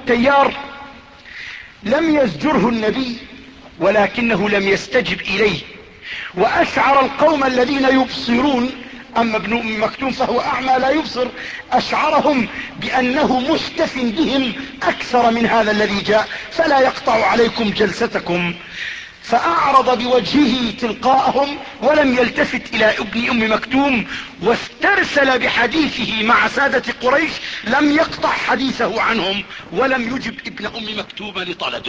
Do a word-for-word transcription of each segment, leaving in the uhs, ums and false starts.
التيار لم يزجره النبي ولكنه لم يستجب إليه، وأشعر القوم الذين يبصرون، أما ابن أم مكتوم فهو أعمى لا يبصر، أشعرهم بأنه مستف بهم أكثر من هذا الذي جاء، فلا يقطع عليكم جلستكم. فأعرض بوجهه تلقاءهم ولم يلتفت إلى ابن أم مكتوم، واسترسل بحديثه مع سادة قريش، لم يقطع حديثه عنهم ولم يجب ابن أم مكتوم لطلبه.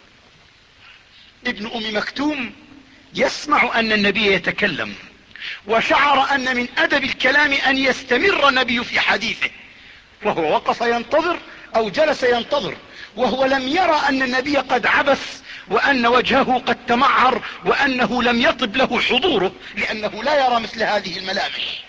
ابن أم مكتوم يسمع أن النبي يتكلم، وشعر أن من أدب الكلام أن يستمر النبي في حديثه، وهو وقف ينتظر أو جلس ينتظر، وهو لم يرى أن النبي قد عبس، وأن وجهه قد تمعر، وأنه لم يطب له حضوره، لأنه لا يرى مثل هذه الملامح.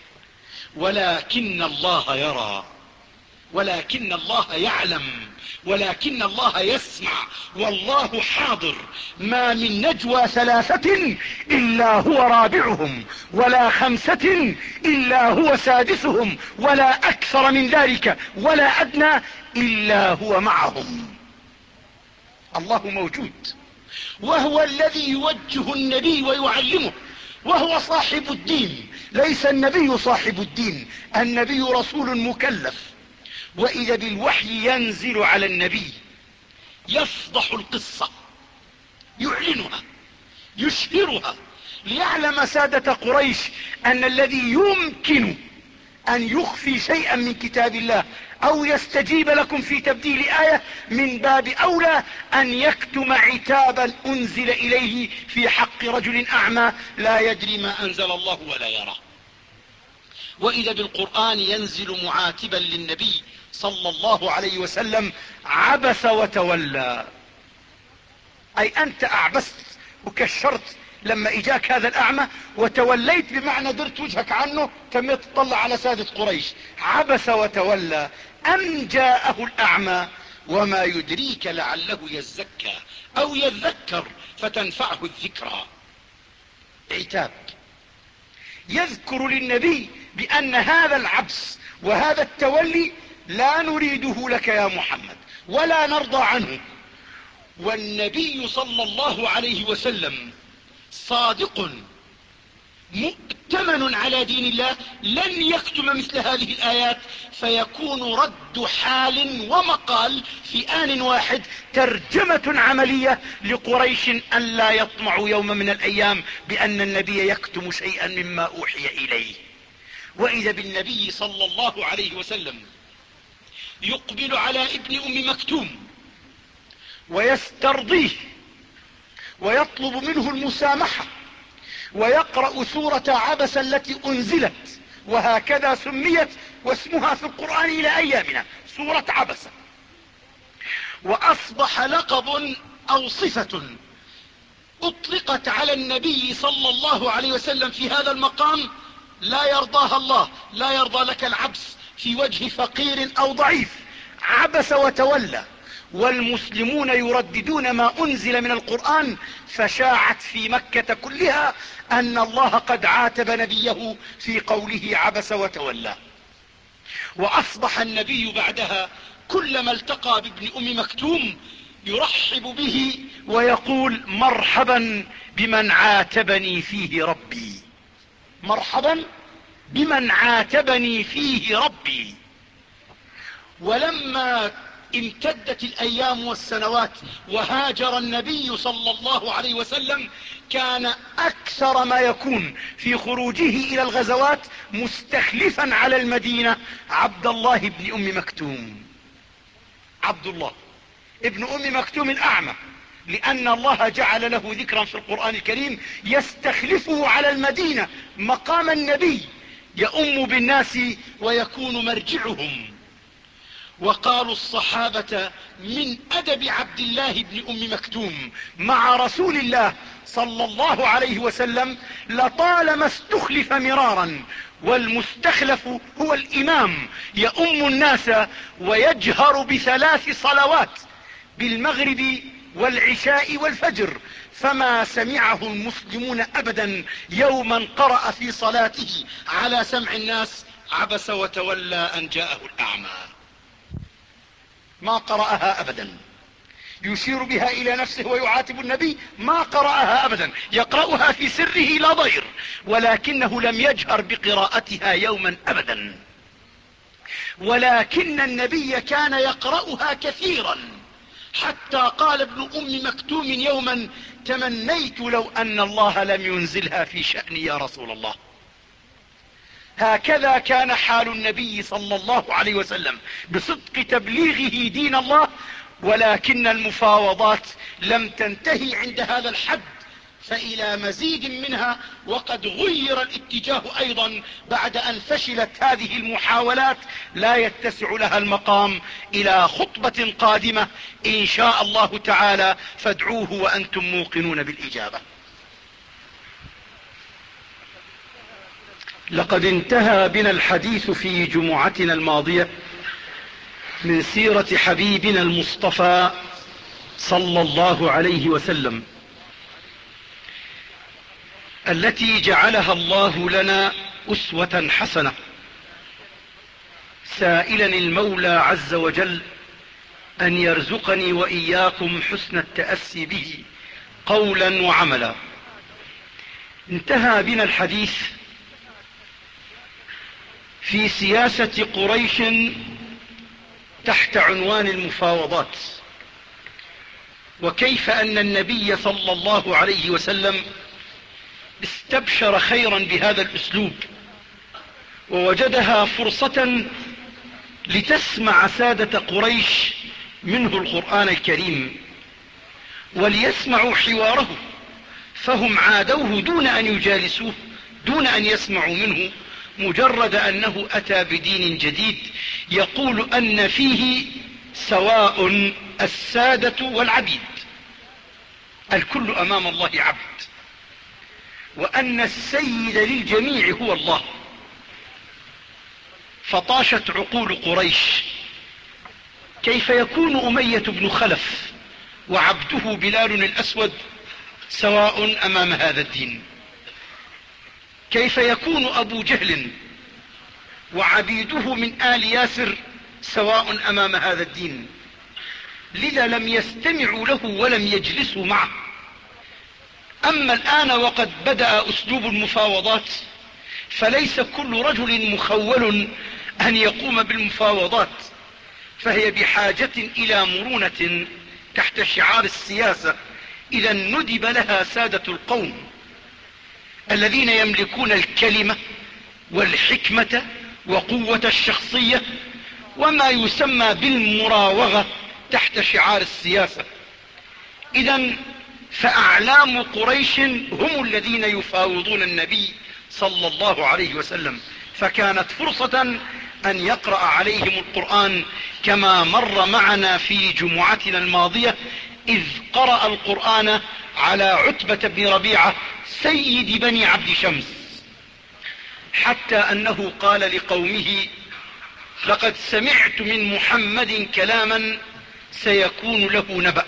ولكن الله يرى، ولكن الله يعلم، ولكن الله يسمع، والله حاضر. ما من نجوى ثلاثة إلا هو رابعهم، ولا خمسة إلا هو سادسهم، ولا أكثر من ذلك ولا أدنى إلا هو معهم. الله موجود، وهو الذي يوجه النبي ويعلمه، وهو صاحب الدين، ليس النبي صاحب الدين، النبي رسول مكلف. وإذا بالوحي ينزل على النبي يفضح القصة، يعلنها، يشهرها، ليعلم سادة قريش أن الذي يمكن أن يخفي شيئا من كتاب الله أو يستجيب لكم في تبديل آية من باب أولى أن يكتم عتابا أنزل إليه في حق رجل أعمى لا يدري ما أنزل الله ولا يرى. وإذا بالقرآن ينزل معاتبا للنبي صلى الله عليه وسلم: عبس وتولى، أي أنت أعبست وكشرت لما إجاك هذا الأعمى، وتوليت بمعنى درت وجهك عنه، تميت تطلع على سادة قريش. عبس وتولى أن جاءه الأعمى وما يدريك لعله يزكى أو يذكر فتنفعه الذكرى. عتاب يذكر للنبي بأن هذا العبس وهذا التولي لا نريده لك يا محمد ولا نرضى عنه. والنبي صلى الله عليه وسلم صادق مؤتمن على دين الله، لن يكتم مثل هذه الآيات، فيكون رد حال ومقال في آن واحد، ترجمة عملية لقريش أن لا يطمعوا يوم من الأيام بأن النبي يكتم شيئا مما أوحي إليه. وإذا بالنبي صلى الله عليه وسلم يقبل على ابن أم مكتوم ويسترضيه ويطلب منه المسامحة، ويقرأ سورة عبس التي أنزلت وهكذا سميت، واسمها في القرآن إلى أيامنا سورة عبس، وأصبح لقب أو صفة أطلقت على النبي صلى الله عليه وسلم في هذا المقام لا يرضاها الله. لا يرضى لك العبس في وجه فقير أو ضعيف. عبس وتولى، والمسلمون يرددون ما أنزل من القرآن، فشاعت في مكة كلها أن الله قد عاتب نبيه في قوله عبس وتولى. وأصبح النبي بعدها كلما التقى بابن أم مكتوم يرحب به ويقول: مرحبا بمن عاتبني فيه ربي، مرحبا بمن عاتبني فيه ربي. ولما امتدت الأيام والسنوات وهاجر النبي صلى الله عليه وسلم، كان أكثر ما يكون في خروجه إلى الغزوات مستخلفا على المدينة عبد الله بن أم مكتوم. عبد الله ابن أم مكتوم الأعمى، لأن الله جعل له ذكرا في القرآن الكريم يستخلفه على المدينة مقام النبي، يؤم بالناس ويكون مرجعهم. وقالوا الصحابة: من أدب عبد الله بن أم مكتوم مع رسول الله صلى الله عليه وسلم لطالما استخلف مرارا، والمستخلف هو الإمام يؤم الناس ويجهر بثلاث صلوات بالمغرب والعشاء والفجر، فما سمعه المسلمون أبدا يوما قرأ في صلاته على سمع الناس: عبس وتولى أن جاءه الأعمى. ما قرأها أبدا، يشير بها إلى نفسه ويعاتب النبي، ما قرأها أبدا، يقرأها في سره لا ضير، ولكنه لم يجهر بقراءتها يوما أبدا. ولكن النبي كان يقرأها كثيرا، حتى قال ابن أم مكتوم يوما: تمنيت لو أن الله لم ينزلها في شأني يا رسول الله. هكذا كان حال النبي صلى الله عليه وسلم بصدق تبليغه دين الله. ولكن المفاوضات لم تنتهي عند هذا الحد، فإلى مزيد منها، وقد غير الاتجاه أيضا بعد أن فشلت هذه المحاولات، لا يتسع لها المقام. إلى خطبة قادمة إن شاء الله تعالى، فادعوه وأنتم موقنون بالإجابة. لقد انتهى بنا الحديث في جمعتنا الماضية من سيرة حبيبنا المصطفى صلى الله عليه وسلم، التي جعلها الله لنا أسوة حسنة، سائلا المولى عز وجل أن يرزقني وإياكم حسن التأسي به قولا وعملا. انتهى بنا الحديث في سياسة قريش تحت عنوان المفاوضات، وكيف أن النبي صلى الله عليه وسلم استبشر خيرا بهذا الأسلوب، ووجدها فرصة لتسمع سادة قريش منه القرآن الكريم وليسمعوا حواره، فهم عادوه دون أن يجالسوه، دون أن يسمعوا منه، مجرد أنه أتى بدين جديد يقول أن فيه سواء السادة والعبيد، الكل أمام الله عبد، وأن السيد للجميع هو الله. فطاشت عقول قريش: كيف يكون أمية بن خلف وعبده بلال الأسود سواء أمام هذا الدين؟ كيف يكون أبو جهل وعبيده من آل ياسر سواء أمام هذا الدين؟ لذا لم يستمعوا له ولم يجلسوا معه. أما الآن وقد بدأ أسلوب المفاوضات، فليس كل رجل مخول أن يقوم بالمفاوضات، فهي بحاجة إلى مرونة تحت شعار السياسة. إذا ندب لها سادة القوم الذين يملكون الكلمة والحكمة وقوة الشخصية وما يسمى بالمراوغة تحت شعار السياسة. إذا فأعلام قريش هم الذين يفاوضون النبي صلى الله عليه وسلم، فكانت فرصة أن يقرأ عليهم القرآن كما مر معنا في جمعتنا الماضية، إذ قرأ القرآن على عتبة بن ربيعة سيد بني عبد شمس، حتى أنه قال لقومه: لقد سمعت من محمد كلاما سيكون له نبأ،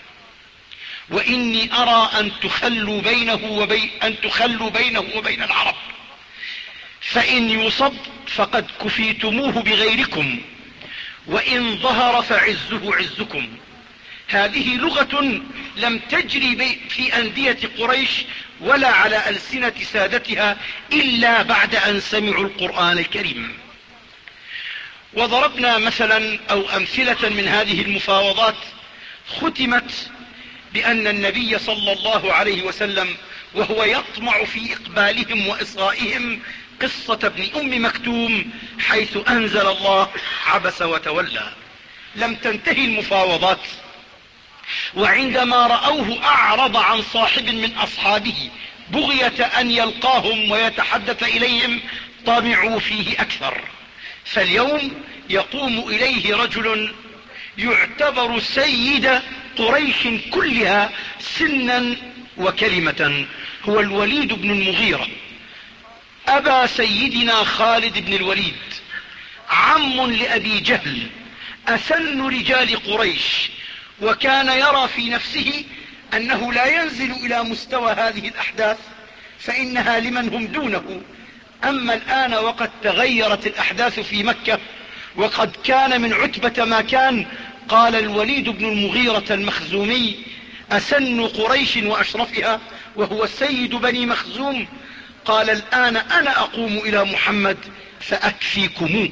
وإني أرى أن تخلوا بينه وبين, أن تخلوا بينه وبين العرب، فإن يصب فقد كفيتموه بغيركم، وإن ظهر فعزه عزكم. هذه لغة لم تجري في أندية قريش ولا على ألسنة سادتها إلا بعد أن سمعوا القرآن الكريم. وضربنا مثلا أو أمثلة من هذه المفاوضات ختمت بأن النبي صلى الله عليه وسلم وهو يطمع في إقبالهم وإصغائهم قصة ابن أم مكتوم، حيث أنزل الله: عبس وتولى. لم تنتهي المفاوضات، وعندما رأوه أعرض عن صاحب من أصحابه بغية أن يلقاهم ويتحدث إليهم، طمعوا فيه أكثر. فاليوم يقوم إليه رجل يعتبر سيد قريش كلها سنا وكلمة، هو الوليد بن المغيرة، أبا سيدنا خالد بن الوليد، عم لأبي جهل، أسن رجال قريش، وكان يرى في نفسه أنه لا ينزل إلى مستوى هذه الأحداث، فإنها لمن هم دونه. أما الآن وقد تغيرت الأحداث في مكة، وقد كان من عتبة ما كان، قال الوليد بن المغيرة المخزومي: أسن قريش وأشرفها وهو سيد بني مخزوم؟ قال: الآن أنا أقوم إلى محمد فأكفيكموه.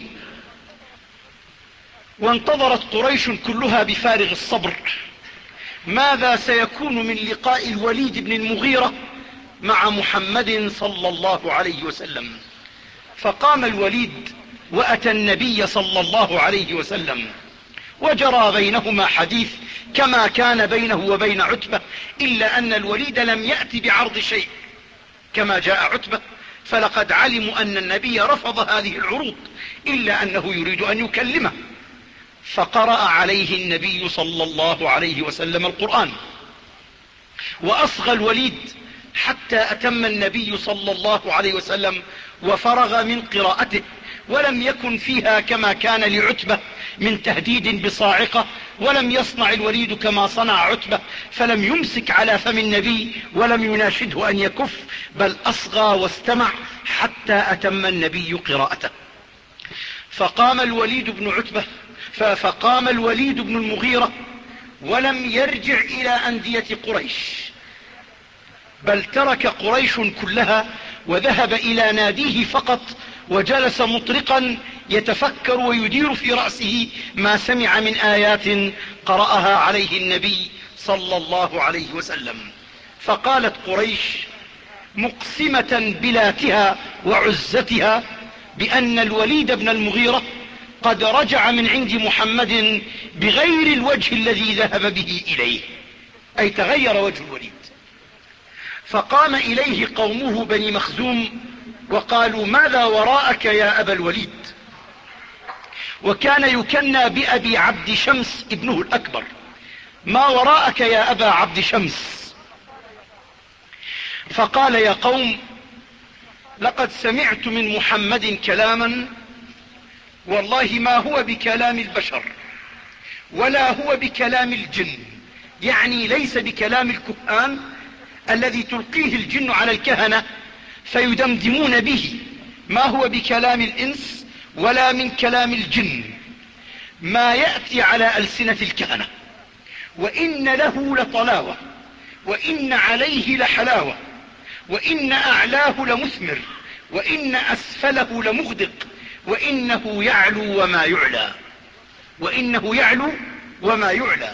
وانتظرت قريش كلها بفارغ الصبر ماذا سيكون من لقاء الوليد بن المغيرة مع محمد صلى الله عليه وسلم. فقام الوليد وأتى النبي صلى الله عليه وسلم، وجرى بينهما حديث كما كان بينه وبين عتبة، إلا أن الوليد لم يأتي بعرض شيء كما جاء عتبة، فلقد علموا أن النبي رفض هذه العروض، إلا أنه يريد أن يكلمه. فقرأ عليه النبي صلى الله عليه وسلم القرآن، وأصغى الوليد حتى أتم النبي صلى الله عليه وسلم وفرغ من قراءته، ولم يكن فيها كما كان لعتبة من تهديد بصاعقة، ولم يصنع الوليد كما صنع عتبة، فلم يمسك على فم النبي ولم يناشده أن يكف، بل أصغى واستمع حتى أتم النبي قراءته. فقام الوليد بن عتبة فقام الوليد بن المغيرة ولم يرجع إلى أندية قريش، بل ترك قريش كلها وذهب إلى ناديه فقط، وجلس مطرقا يتفكر ويدير في رأسه ما سمع من آيات قرأها عليه النبي صلى الله عليه وسلم. فقالت قريش مقسمة بلاتها وعزتها بأن الوليد بن المغيرة قد رجع من عند محمد بغير الوجه الذي ذهب به إليه، أي تغير وجه الوليد. فقام إليه قومه بني مخزوم وقالوا: ماذا وراءك يا أبا الوليد؟ وكان يكنى بأبي عبد شمس ابنه الأكبر: ما وراءك يا أبا عبد شمس؟ فقال: يا قوم، لقد سمعت من محمد كلاما والله ما هو بكلام البشر ولا هو بكلام الجن، يعني ليس بكلام الكهان الذي تلقيه الجن على الكهنة فيدمدمون به، ما هو بكلام الإنس ولا من كلام الجن، ما يأتي على ألسنة الكهنة، وإن له لطلاوة وإن عليه لحلاوة، وإن أعلاه لمثمر وإن أسفله لمغدق، وإنه يعلو وما يعلى وإنه يعلو وما يعلى.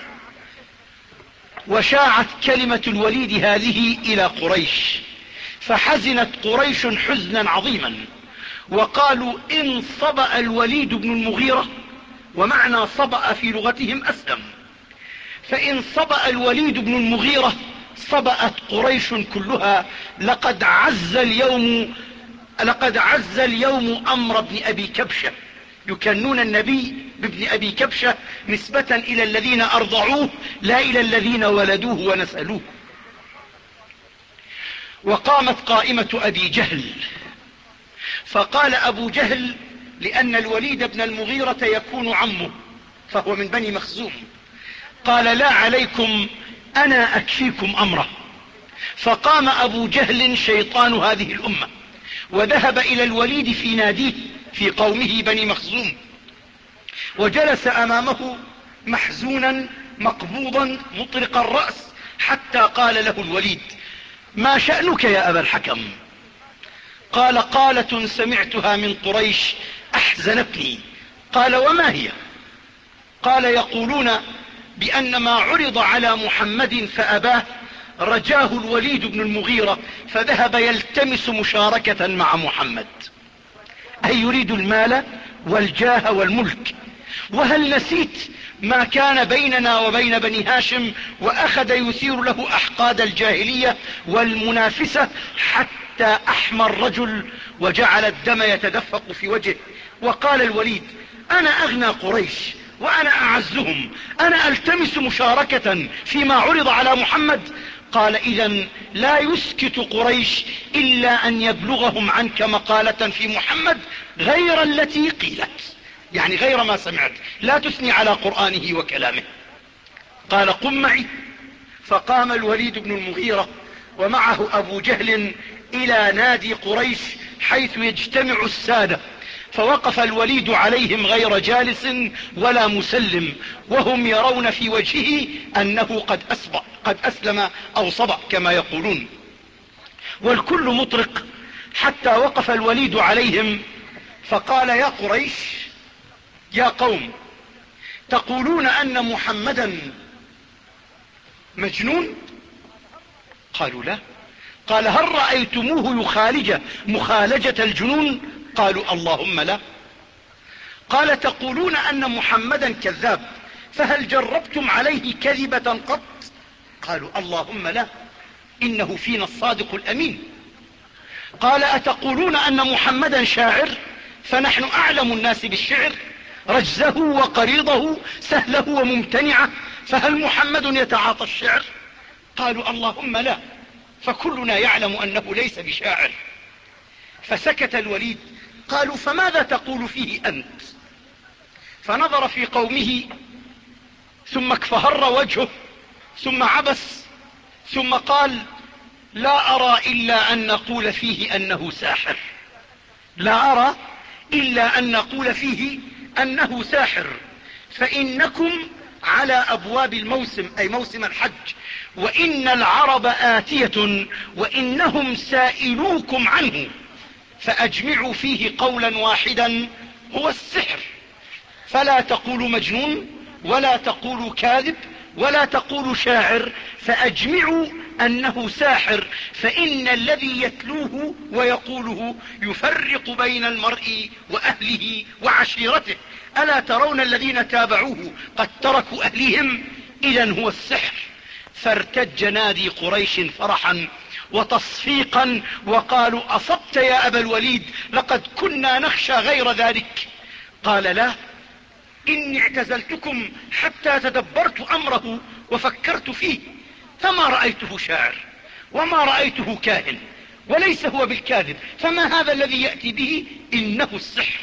وشاعت كلمة الوليد هذه إلى قريش، فحزنت قريش حزنا عظيما، وقالوا: إن صبأ الوليد بن المغيرة، ومعنى صبأ في لغتهم أسلم، فإن صبأ الوليد بن المغيرة صبأت قريش كلها. لقد عز اليوم لقد عز اليوم أمر ابن أبي كبشة، يكنون النبي بابن أبي كبشة نسبة إلى الذين أرضعوه لا إلى الذين ولدوه ونسألوه. وقامت قائمة أبي جهل، فقال أبو جهل: لأن الوليد بن المغيرة يكون عمه فهو من بني مخزوم، قال: لا عليكم، أنا أكفيكم أمره. فقام أبو جهل شيطان هذه الأمة وذهب إلى الوليد في ناديه في قومه بني مخزوم، وجلس أمامه محزونا مقبوضا مطرق الرأس، حتى قال له الوليد: ما شأنك يا أبا الحكم؟ قال: قالة سمعتها من قريش أحزنتني. قال: وما هي؟ قال: يقولون بأن ما عرض على محمد فأباه رجاه الوليد بن المغيرة فذهب يلتمس مشاركة مع محمد، أي يريد المال والجاه والملك. وهل نسيت ما كان بيننا وبين بني هاشم؟ وأخذ يثير له أحقاد الجاهلية والمنافسة حتى أحمى الرجل وجعل الدم يتدفق في وجهه. وقال الوليد: أنا أغنى قريش وأنا أعزهم، أنا ألتمس مشاركة فيما عرض على محمد. قال: إذن لا يسكت قريش إلا أن يبلغهم عنك مقالة في محمد غير التي قيلت، يعني غير ما سمعت، لا تثني على قرآنه وكلامه. قال: قم معي. فقام الوليد بن المغيرة ومعه أبو جهل إلى نادي قريش حيث يجتمع السادة فوقف الوليد عليهم غير جالس ولا مسلم، وهم يرون في وجهه أنه قد, أسبق قد أسلم أو صبأ كما يقولون، والكل مطرق، حتى وقف الوليد عليهم فقال: يا قريش، يا قوم، تقولون أن محمدا مجنون؟ قالوا لا. قال: هل رأيتموه يخالج مخالجة الجنون؟ قالوا: اللهم لا. قال: تقولون أن محمدا كذاب، فهل جربتم عليه كذبة قط؟ قالوا: اللهم لا، إنه فينا الصادق الأمين. قال: أتقولون أن محمدا شاعر، فنحن أعلم الناس بالشعر، رجزه وقريضه سهله وممتنعه، فهل محمد يتعاطى الشعر؟ قالوا: اللهم لا، فكلنا يعلم أنه ليس بشاعر. فسكت الوليد. قالوا: فماذا تقول فيه أنت؟ فنظر في قومه، ثم اكفهر وجهه، ثم عبس، ثم قال: لا أرى إلا أن نقول فيه أنه ساحر، لا أرى إلا أن نقول فيه أنه ساحر، فإنكم على أبواب الموسم، أي موسم الحج، وإن العرب آتية وإنهم سائلوكم عنه، فأجمعوا فيه قولا واحدا هو السحر، فلا تقولوا مجنون، ولا تقولوا كاذب، ولا تقولوا شاعر، فأجمعوا أنه ساحر، فإن الذي يتلوه ويقوله يفرق بين المرء وأهله وعشيرته. ألا ترون الذين تابعوه قد تركوا أهلهم؟ إذن هو السحر. فارتج نادي قريش فرحا وتصفيقا، وقالوا: أصبت يا أبا الوليد، لقد كنا نخشى غير ذلك. قال: لا، إني اعتزلتكم حتى تدبرت أمره وفكرت فيه، فما رأيته شاعر وما رأيته كاهن، وليس هو بالكاذب، فما هذا الذي يأتي به؟ إنه السحر.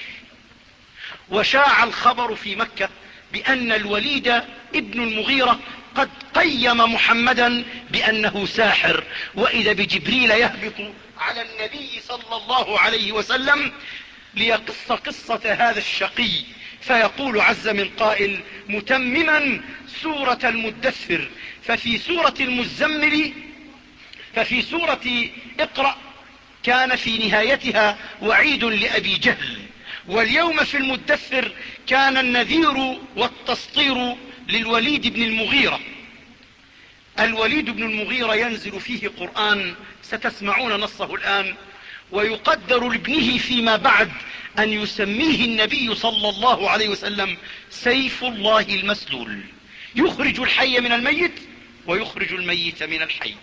وشاع الخبر في مكة بأن الوليد ابن المغيرة قد قيم محمدا بأنه ساحر، وإذا بجبريل يهبط على النبي صلى الله عليه وسلم ليقص قصة هذا الشقي، فيقول عز من قائل متمما سورة المدثر: ففي سورة المزمل ففي سورة اقرأ كان في نهايتها وعيد لأبي جهل، واليوم في المدثر كان النذير والتسطير للوليد بن المغيرة. الوليد بن المغيرة ينزل فيه قرآن ستسمعون نصه الآن، ويقدر لابنه فيما بعد أن يسميه النبي صلى الله عليه وسلم سيف الله المسلول، يخرج الحي من الميت ويخرج الميت من الحي.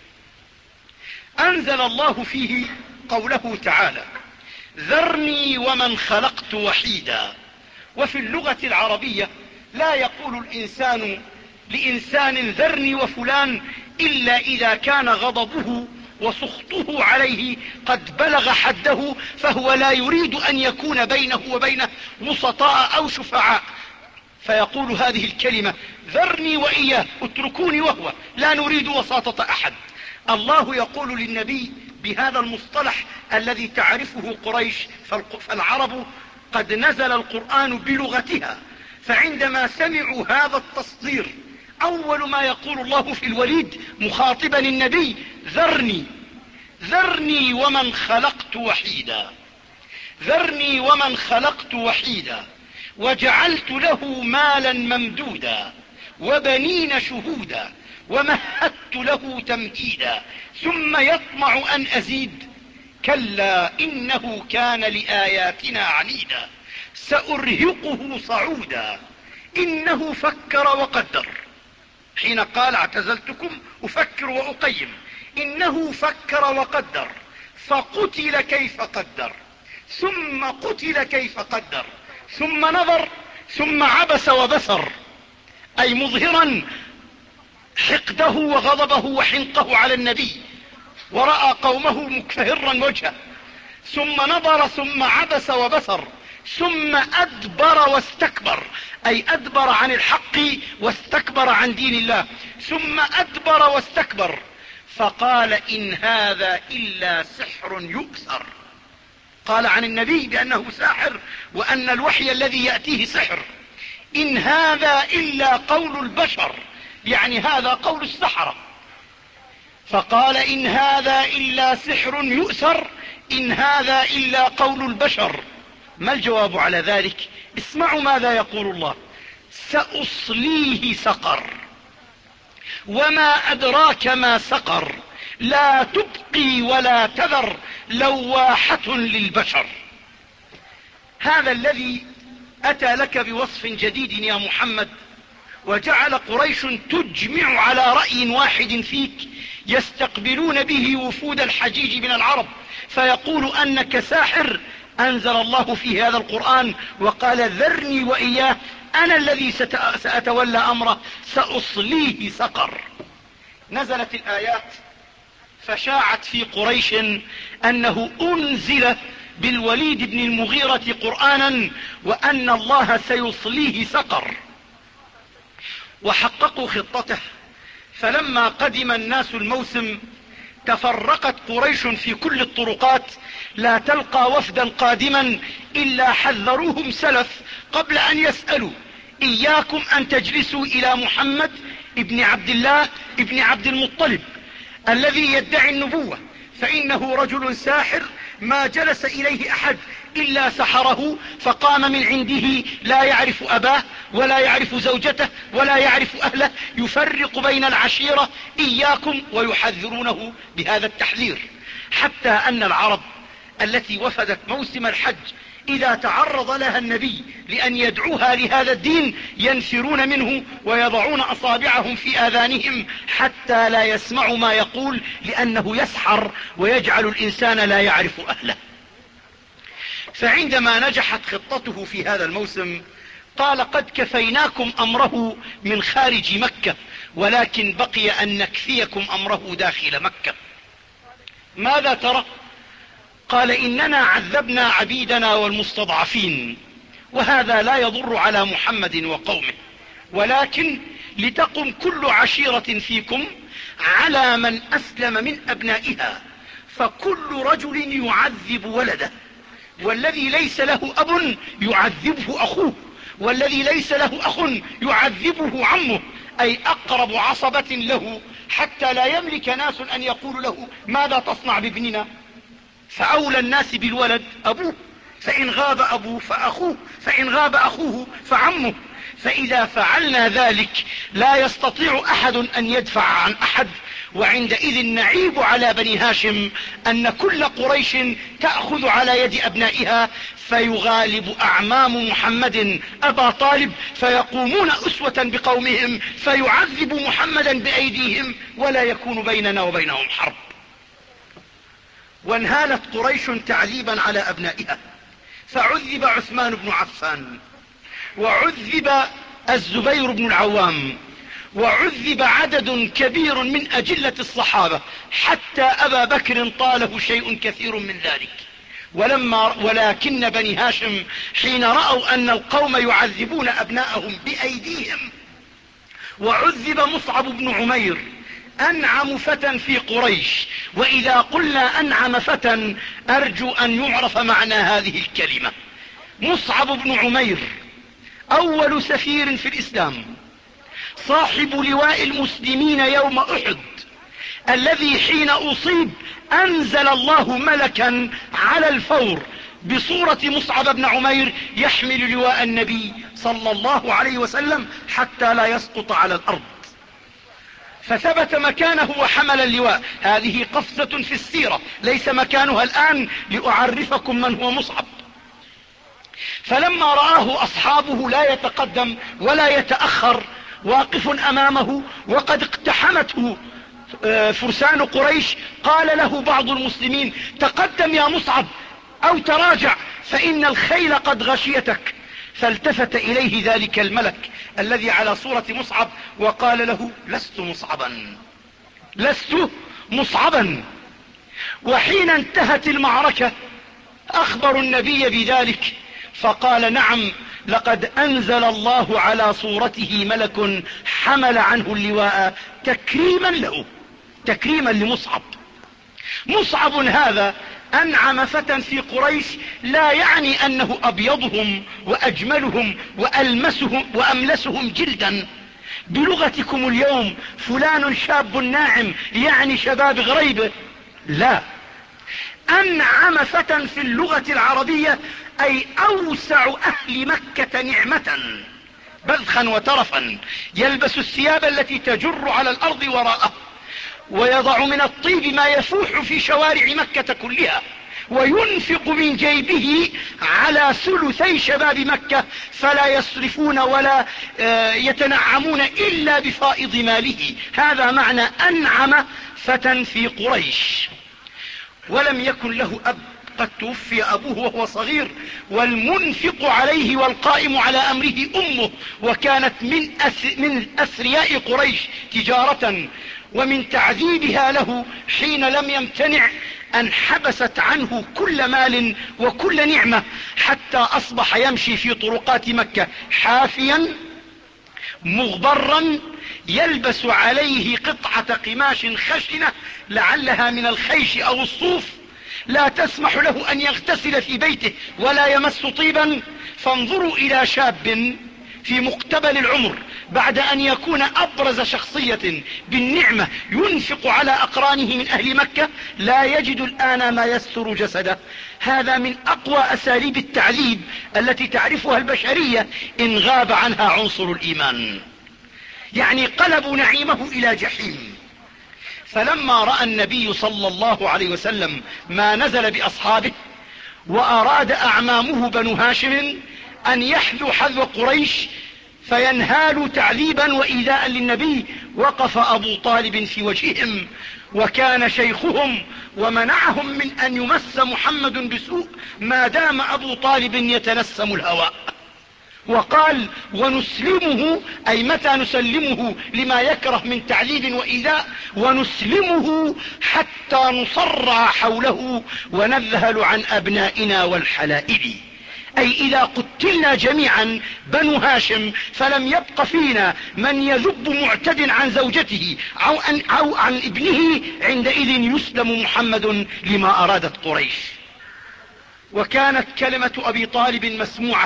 أنزل الله فيه قوله تعالى: ذرني ومن خلقت وحيدا. وفي اللغة العربية لا يقول الإنسان لإنسان ذرني وفلان إلا إذا كان غضبه وسخطه عليه قد بلغ حده، فهو لا يريد أن يكون بينه وبينه وسطاء أو شفعاء، فيقول هذه الكلمة: ذرني وإياه، اتركوني وهو، لا نريد وساطة أحد. الله يقول للنبي بهذا المصطلح الذي تعرفه قريش، فالعرب قد نزل القرآن بلغتها، فعندما سمعوا هذا التصدير أول ما يقول الله في الوليد مخاطبا النبي: ذرني، ذرني ومن خلقت وحيدا، ذرني ومن خلقت وحيدا وجعلت له مالا ممدودا وبنين شهودا ومهدت له تمهيدا ثم يطمع أن أزيد كلا إنه كان لآياتنا عنيدا سأرهقه صعودا إنه فكر وقدر. حين قال اعتزلتكم أفكر وأقيم، إنه فكر وقدر فقتل كيف قدر ثم قتل كيف قدر ثم نظر ثم عبس وبسر، أي مظهرا حقده وغضبه وحنقه على النبي، ورأى قومه مكفهرا وجهه، ثم نظر ثم عبس وبسر ثم أدبر واستكبر، أي أدبر عن الحق واستكبر عن دين الله، ثم أدبر واستكبر فقال إن هذا إلا سحر يؤثر. قال عن النبي بأنه ساحر وأن الوحي الذي يأتيه سحر. إن هذا إلا قول البشر، يعني هذا قول السحرة. فقال إن هذا إلا سحر يؤثر، إن هذا إلا قول البشر. ما الجواب على ذلك؟ اسمعوا ماذا يقول الله: سأصليه سقر وما أدراك ما سقر لا تبقي ولا تذر لواحة للبشر. هذا الذي أتى لك بوصف جديد يا محمد، وجعل قريش تجمع على رأي واحد فيك، يستقبلون به وفود الحجيج من العرب فيقول أنك ساحر. أنزل الله في هذا القرآن وقال: ذرني وإياه أنا الذي سأتولى أمره سأصليه سقر. نزلت الآيات فشاعت في قريش أنه أنزل بالوليد بن المغيرة قرآنا وأن الله سيصليه سقر، وحققوا خطته. فلما قدم الناس الموسم تفرقت قريش في كل الطرقات، لا تلقى وفدا قادما إلا حذروهم سلف قبل أن يسألوا: إياكم أن تجلسوا إلى محمد ابن عبد الله ابن عبد المطلب الذي يدعي النبوة، فإنه رجل ساحر ما جلس إليه أحد إلا سحره، فقام من عنده لا يعرف أباه ولا يعرف زوجته ولا يعرف أهله، يفرق بين العشيرة. إياكم، ويحذرونه بهذا التحذير، حتى أن العرب التي وفدت موسم الحج إذا تعرض لها النبي لأن يدعوها لهذا الدين ينفرون منه ويضعون أصابعهم في آذانهم حتى لا يسمعوا ما يقول، لأنه يسحر ويجعل الإنسان لا يعرف أهله. فعندما نجحت خطته في هذا الموسم قال: قد كفيناكم أمره من خارج مكة، ولكن بقي أن نكفيكم أمره داخل مكة. ماذا ترى؟ قال: إننا عذبنا عبيدنا والمستضعفين، وهذا لا يضر على محمد وقومه، ولكن لتقم كل عشيرة فيكم على من أسلم من أبنائها، فكل رجل يعذب ولده، والذي ليس له أب يعذبه أخوه، والذي ليس له أخ يعذبه عمه، أي أقرب عصبة له، حتى لا يملك ناس أن يقول له: ماذا تصنع بابننا؟ فأولى الناس بالولد أبوه، فإن غاب أبوه فأخوه، فإن غاب أخوه فعمه. فإذا فعلنا ذلك لا يستطيع أحد أن يدفع عن أحد، وعندئذ نعيب على بني هاشم أن كل قريش تأخذ على يد أبنائها، فيغالب أعمام محمد أبا طالب فيقومون أسوة بقومهم فيعذب محمدا بأيديهم، ولا يكون بيننا وبينهم حرب. وانهالت قريش تعذيبا على أبنائها، فعذب عثمان بن عفان، وعذب الزبير بن العوام، وعذب عدد كبير من أجلة الصحابة، حتى أبا بكر طاله شيء كثير من ذلك. ولما ولكن بني هاشم حين رأوا أن القوم يعذبون أبناءهم بأيديهم، وعذب مصعب بن عمير أنعم فتى في قريش، وإذا قلنا أنعم فتى أرجو أن يعرف معنى هذه الكلمة. مصعب بن عمير أول سفير في الإسلام، صاحب لواء المسلمين يوم أحد، الذي حين أصيب أنزل الله ملكا على الفور بصورة مصعب بن عمير يحمل لواء النبي صلى الله عليه وسلم حتى لا يسقط على الأرض، فثبت مكانه وحمل اللواء. هذه قفزة في السيرة ليس مكانها الآن لأعرفكم من هو مصعب. فلما رآه أصحابه لا يتقدم ولا يتأخر، واقف أمامه وقد اقتحمته فرسان قريش، قال له بعض المسلمين: تقدم يا مصعب أو تراجع فإن الخيل قد غشيتك. فالتفت إليه ذلك الملك الذي على صورة مصعب وقال له: لست مصعبا، لست مصعبا. وحين انتهت المعركة أخبروا النبي بذلك، فقال: نعم، لقد أنزل الله على صورته ملك حمل عنه اللواء تكريما له، تكريما لمصعب. مصعب هذا أنعم فتى في قريش لا يعني أنه أبيضهم وأجملهم وألمسهم وأملسهم جلدا. بلغتكم اليوم فلان شاب ناعم يعني شباب غريبة، لا. أنعم فتى في اللغة العربية أي أوسع أهل مكة نعمة بذخا وترفا، يلبس الثياب التي تجر على الأرض وراءه، ويضع من الطيب ما يفوح في شوارع مكة كلها، وينفق من جيبه على ثلثي شباب مكة، فلا يصرفون ولا يتنعمون إلا بفائض ماله. هذا معنى أنعم فتى في قريش. ولم يكن له أب، قد توفي أبوه وهو صغير، والمنفق عليه والقائم على أمره أمه، وكانت من, من أثرياء قريش تجارة. ومن تعذيبها له حين لم يمتنع أن حبست عنه كل مال وكل نعمة، حتى أصبح يمشي في طرقات مكة حافيا مغبرا، يلبس عليه قطعة قماش خشنة لعلها من الخيش أو الصوف، لا تسمح له أن يغتسل في بيته ولا يمس طيبا. فانظروا إلى شاب في مقتبل العمر بعد أن يكون أبرز شخصية بالنعمة ينفق على أقرانه من أهل مكة، لا يجد الآن ما يستر جسده. هذا من أقوى أساليب التعذيب التي تعرفها البشرية إن غاب عنها عنصر الإيمان. يعني قلبوا نعيمه إلى جحيم. فلما رأى النبي صلى الله عليه وسلم ما نزل بأصحابه، وأراد أعمامه بنو هاشم أن يحذوا حذو قريش فينهالوا تعذيبا وإيذاء للنبي، وقف أبو طالب في وجههم، وكان شيخهم، ومنعهم من أن يمس محمد بسوء ما دام أبو طالب يتنسم الهواء. وقال: ونسلمه، أي متى نسلمه لما يكره من تعذيب وإيذاء، ونسلمه حتى نصرع حوله ونذهل عن أبنائنا والحلائل. أي إذا قتلنا جميعا بنو هاشم فلم يبق فينا من يذب معتد عن زوجته أو عن, أو عن ابنه، عندئذ يسلم محمد لما أرادت قريش. وكانت كلمة أبي طالب مسموعة،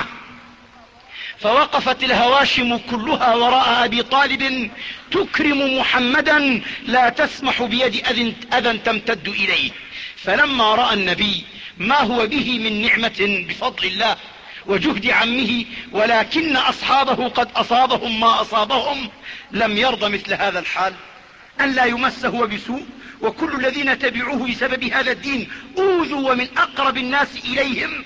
فوقفت الهواشم كلها وراء أبي طالب تكرم محمدا، لا تسمح بيد أذى تمتد إليه. فلما رأى النبي ما هو به من نعمة بفضل الله وجهد عمه، ولكن أصحابه قد أصابهم ما أصابهم، لم يرض مثل هذا الحال أن لا يمسه بسوء، وكل الذين تبعوه بسبب هذا الدين أوذوا، ومن أقرب الناس إليهم.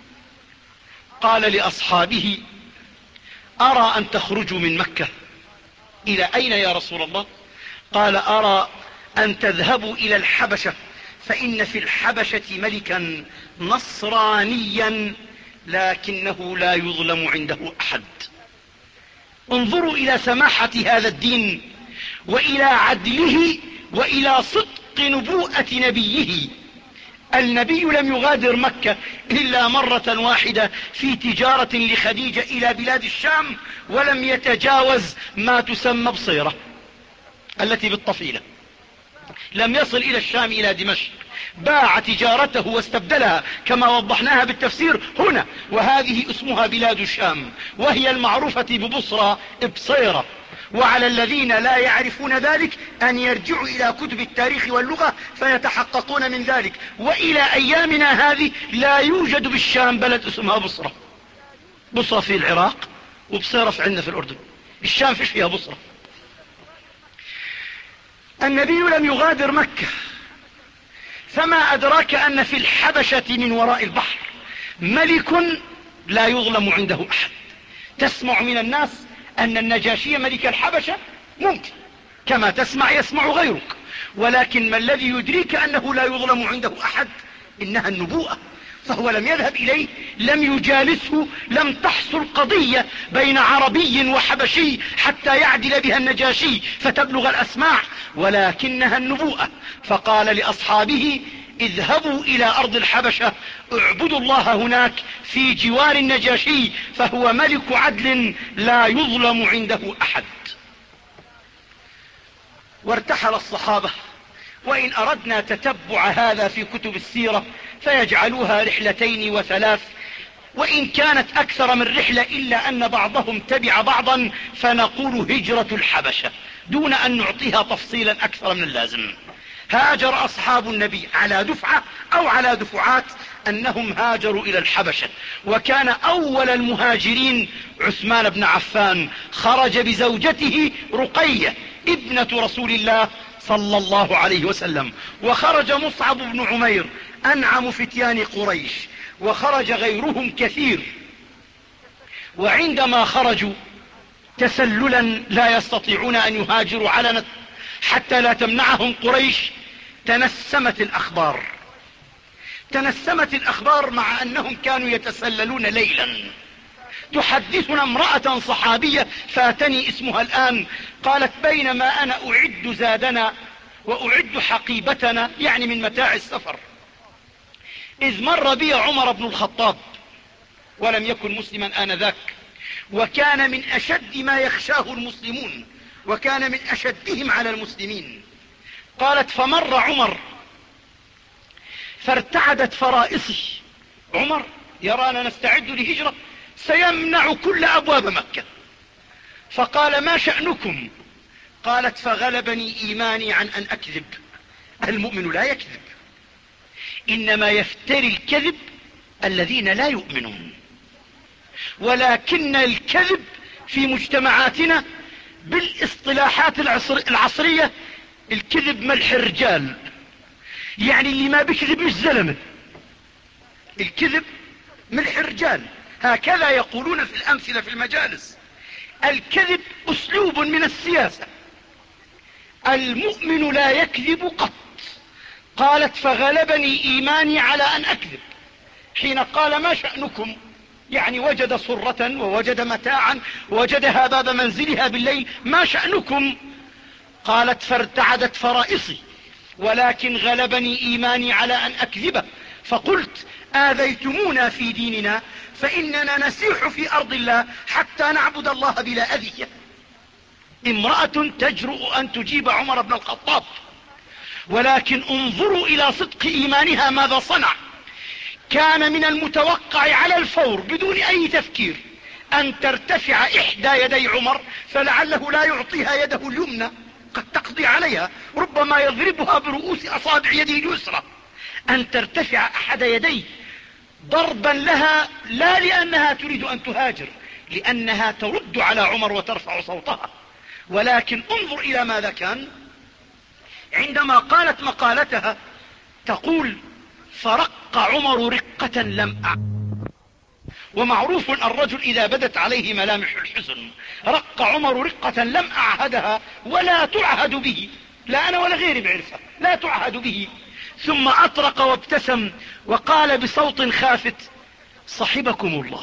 قال لأصحابه: أرى أن تخرجوا من مكة. إلى أين يا رسول الله؟ قال: أرى أن تذهبوا إلى الحبشة، فإن في الحبشة ملكا نصرانيا لكنه لا يظلم عنده أحد. انظروا إلى سماحة هذا الدين، وإلى عدله، وإلى صدق نبوءة نبيه. النبي لم يغادر مكة إلا مرة واحدة في تجارة لخديجة إلى بلاد الشام، ولم يتجاوز ما تسمى بصيرة التي بالطفيلة، لم يصل إلى الشام إلى دمشق، باع تجارته واستبدلها كما وضحناها بالتفسير هنا، وهذه اسمها بلاد الشام، وهي المعروفة ببصرى بصيرة. وعلى الذين لا يعرفون ذلك أن يرجعوا إلى كتب التاريخ واللغة فيتحققون من ذلك. وإلى أيامنا هذه لا يوجد بالشام بلد اسمها بصرة. بصرة في العراق، وبصيرة في عندنا في الأردن. الشام فيش فيها بصرة. النبي لم يغادر مكة، فما أدراك أن في الحبشة من وراء البحر ملك لا يظلم عنده أحد. تسمع من الناس أن النجاشي ملك الحبشة، ممكن كما تسمع يسمع غيرك، ولكن ما الذي يدريك أنه لا يظلم عنده أحد؟ إنها النبوءة. فهو لم يذهب إليه، لم يجالسه، لم تحصل قضية بين عربي وحبشي حتى يعدل بها النجاشي فتبلغ الأسماع، ولكنها النبوءة. فقال لأصحابه: اذهبوا إلى أرض الحبشة، اعبدوا الله هناك في جوار النجاشي، فهو ملك عدل لا يظلم عنده أحد. وارتحل الصحابة وإن أردنا تتبع هذا في كتب السيرة فيجعلوها رحلتين وثلاث، وإن كانت أكثر من رحلة إلا أن بعضهم تبع بعضا، فنقول هجرة الحبشة دون أن نعطيها تفصيلا أكثر من اللازم. هاجر أصحاب النبي على دفعة أو على دفعات أنهم هاجروا إلى الحبشة، وكان أول المهاجرين عثمان بن عفان، خرج بزوجته رقية ابنة رسول الله صلى الله عليه وسلم، وخرج مصعب بن عمير أنعم فتيان قريش، وخرج غيرهم كثير. وعندما خرجوا تسللا لا يستطيعون أن يهاجروا علنا حتى لا تمنعهم قريش، تنسمت الأخبار تنسمت الأخبار مع أنهم كانوا يتسللون ليلا. تحدثنا امرأة صحابية فاتني اسمها الآن، قالت: بينما أنا أعد زادنا وأعد حقيبتنا، يعني من متاع السفر، إذ مر بي عمر بن الخطاب، ولم يكن مسلما آنذاك، وكان من أشد ما يخشاه المسلمون، وكان من أشدهم على المسلمين. قالت: فمر عمر فارتعدت فرائصي. عمر يرانا نستعد لهجرة، سيمنع كل أبواب مكة. فقال: ما شأنكم؟ قالت: فغلبني إيماني عن أن أكذب. المؤمن لا يكذب، إنما يفتري الكذب الذين لا يؤمنون. ولكن الكذب في مجتمعاتنا بالاصطلاحات العصرية الكذب ملح الرجال، يعني اللي ما بيكذب مش زلمة. الكذب ملح الرجال، هكذا يقولون في الأمثلة في المجالس. الكذب أسلوب من السياسة. المؤمن لا يكذب قط. قالت: فغلبني إيماني على أن أكذب. حين قال: ما شأنكم؟ يعني وجد صرة ووجد متاعا ووجدها باب منزلها بالليل، ما شأنكم؟ قالت: فارتعدت فرائصي، ولكن غلبني إيماني على أن أكذبه، فقلت: آذيتمونا في ديننا فإننا نسيح في أرض الله حتى نعبد الله بلا أذية. امرأة تجرؤ أن تجيب عمر بن الخطاب، ولكن انظروا إلى صدق إيمانها ماذا صنع. كان من المتوقع على الفور بدون أي تفكير أن ترتفع إحدى يدي عمر، فلعله لا يعطيها يده اليمنى، قد تقضي عليها، ربما يضربها برؤوس أصابع يده اليسرى. أن ترتفع أحد يديه ضربا لها، لا لأنها تريد أن تهاجر، لأنها ترد على عمر وترفع صوتها. ولكن انظر إلى ماذا كان. عندما قالت مقالتها تقول: فرق عمر رقة لم أع ومعروف الرجل إذا بدت عليه ملامح الحزن. رق عمر رقة لم أعهدها ولا تعهد به، لا أنا ولا غيري بعرفها، لا تعهد به. ثم أطرق وابتسم وقال بصوت خافت: صحبكم الله،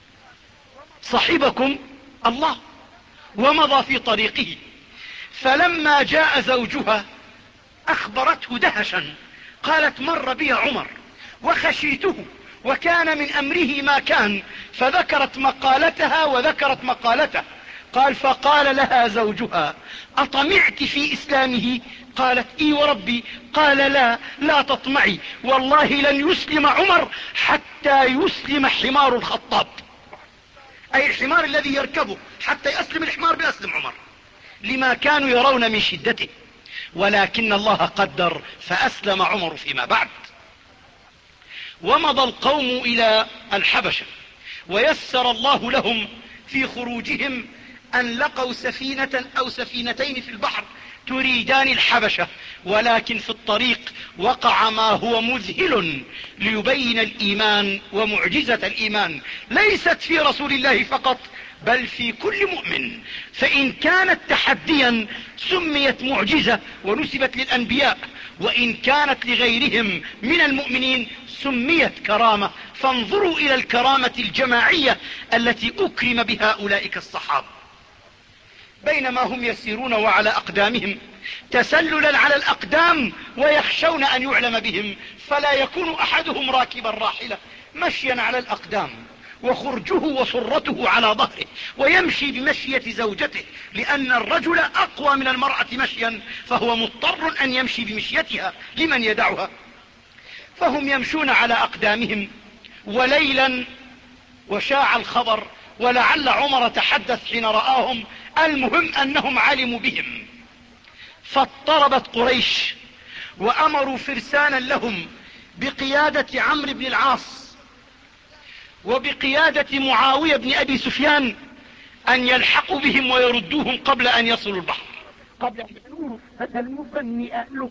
صحبكم الله، ومضى في طريقه. فلما جاء زوجها أخبرته دهشا، قالت: مر بي عمر وخشيته، وكان من أمره ما كان، فذكرت مقالتها وذكرت مقالته. قال: فقال لها زوجها: أطمعت في إسلامه؟ قالت: اي وربي. قال: لا لا تطمعي، والله لن يسلم عمر حتى يسلم حمار الخطاب، أي الحمار الذي يركبه، حتى يسلم الحمار بيسلم عمر، لما كانوا يرون من شدته. ولكن الله قدر فأسلم عمر فيما بعد. ومضى القوم إلى الحبشة، ويسر الله لهم في خروجهم أن لقوا سفينة أو سفينتين في البحر تريدان الحبشة، ولكن في الطريق وقع ما هو مذهل ليبين الإيمان ومعجزة الإيمان، ليست في رسول الله فقط بل في كل مؤمن. فإن كانت تحديا سميت معجزة ونسبت للأنبياء، وإن كانت لغيرهم من المؤمنين سميت كرامة. فانظروا إلى الكرامة الجماعية التي أكرم بها أولئك الصحابة. بينما هم يسيرون وعلى أقدامهم تسللا على الأقدام ويخشون أن يعلم بهم، فلا يكون أحدهم راكب الراحلة مشيا على الأقدام، وخرجه وصرته على ظهره ويمشي بمشية زوجته، لأن الرجل أقوى من المرأة مشيا، فهو مضطر أن يمشي بمشيتها، لمن يدعها؟ فهم يمشون على أقدامهم وليلا، وشاع الخبر، ولعل عمر تحدث حين رآهم، المهم أنهم علموا بهم، فاضطربت قريش وأمروا فرسانا لهم بقيادة عمرو بن العاص وبقيادة معاوية بن أبي سفيان أن يلحقوا بهم ويردوهم قبل أن يصلوا البحر، قبل أن يصلوا فتلمفني أهله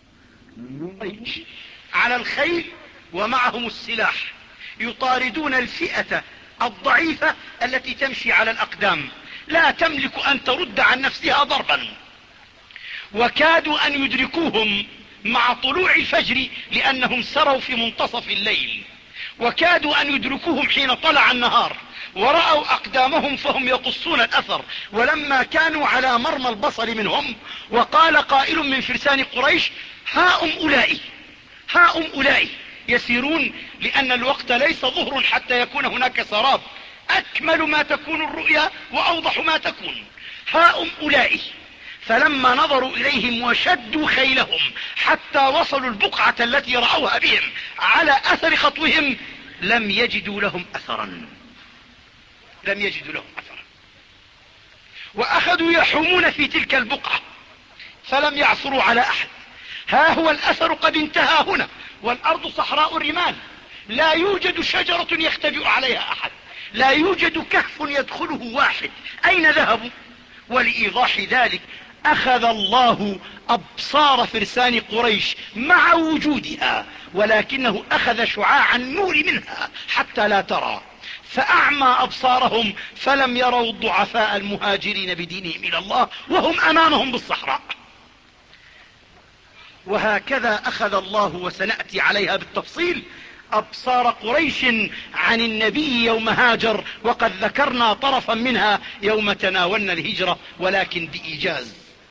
على الخيل ومعهم السلاح، يطاردون الفئة الضعيفة التي تمشي على الأقدام لا تملك أن ترد عن نفسها ضربا، وكادوا أن يدركوهم مع طلوع الفجر لأنهم سروا في منتصف الليل، وكادوا أن يدركوهم حين طلع النهار ورأوا أقدامهم فهم يقصون الأثر، ولما كانوا على مرمى البصر منهم وقال قائل من فرسان قريش: هاؤم أولئك هاؤم أولئك يسيرون، لأن الوقت ليس ظهر حتى يكون هناك سراب، أكمل ما تكون الرؤيا وأوضح ما تكون، هاؤم أولئك. فلما نظروا إليهم وشدوا خيلهم حتى وصلوا البقعة التي رأوها بهم على أثر خطوهم لم يجدوا لهم أثرا لم يجدوا لهم أثرا وأخذوا يحومون في تلك البقعة فلم يعثروا على أحد. ها هو الأثر قد انتهى هنا، والأرض صحراء الرمال، لا يوجد شجرة يختبئ عليها أحد، لا يوجد كهف يدخله واحد، أين ذهبوا؟ ولإيضاح ذلك أخذ الله أبصار فرسان قريش مع وجودها، ولكنه أخذ شعاع النور منها حتى لا ترى، فأعمى أبصارهم فلم يروا الضعفاء المهاجرين بدينهم إلى الله وهم أمامهم بالصحراء. وهكذا أخذ الله، وسنأتي عليها بالتفصيل، أبصار قريش عن النبي يوم هاجر، وقد ذكرنا طرفا منها يوم تناولنا الهجرة ولكن بإيجاز.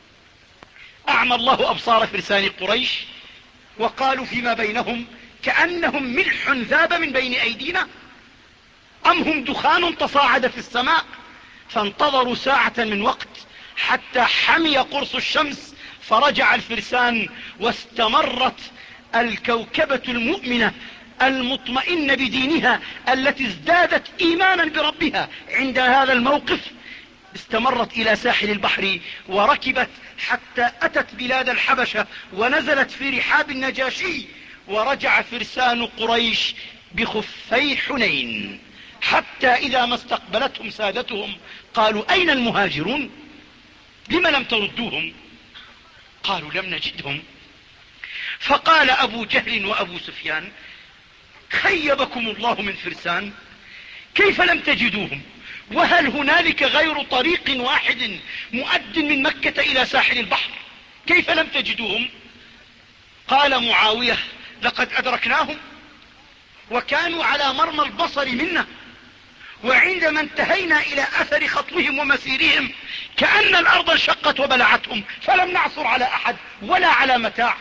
أعمى الله أبصار فرسان قريش وقالوا فيما بينهم: كأنهم ملح ذاب من بين أيدينا، أم هم دخان تصاعد في السماء. فانتظروا ساعة من وقت حتى حمي قرص الشمس، فرجع الفرسان واستمرت الكوكبة المؤمنة المطمئنة بدينها التي ازدادت إيمانا بربها عند هذا الموقف، استمرت إلى ساحل البحر وركبت حتى أتت بلاد الحبشة ونزلت في رحاب النجاشي، ورجع فرسان قريش بخفي حنين، حتى إذا ما استقبلتهم سادتهم قالوا: أين المهاجرون؟ لم لم تردوهم؟ قالوا: لم نجدهم. فقال أبو جهل وأبو سفيان: خيبكم الله من فرسان، كيف لم تجدوهم؟ وهل هنالك غير طريق واحد مؤد من مكة إلى ساحل البحر؟ كيف لم تجدوهم؟ قال معاوية: لقد أدركناهم وكانوا على مرمى البصر منا، وعندما انتهينا إلى أثر خطوهم ومسيرهم كأن الأرض انشقت وبلعتهم، فلم نعثر على أحد ولا على متاع،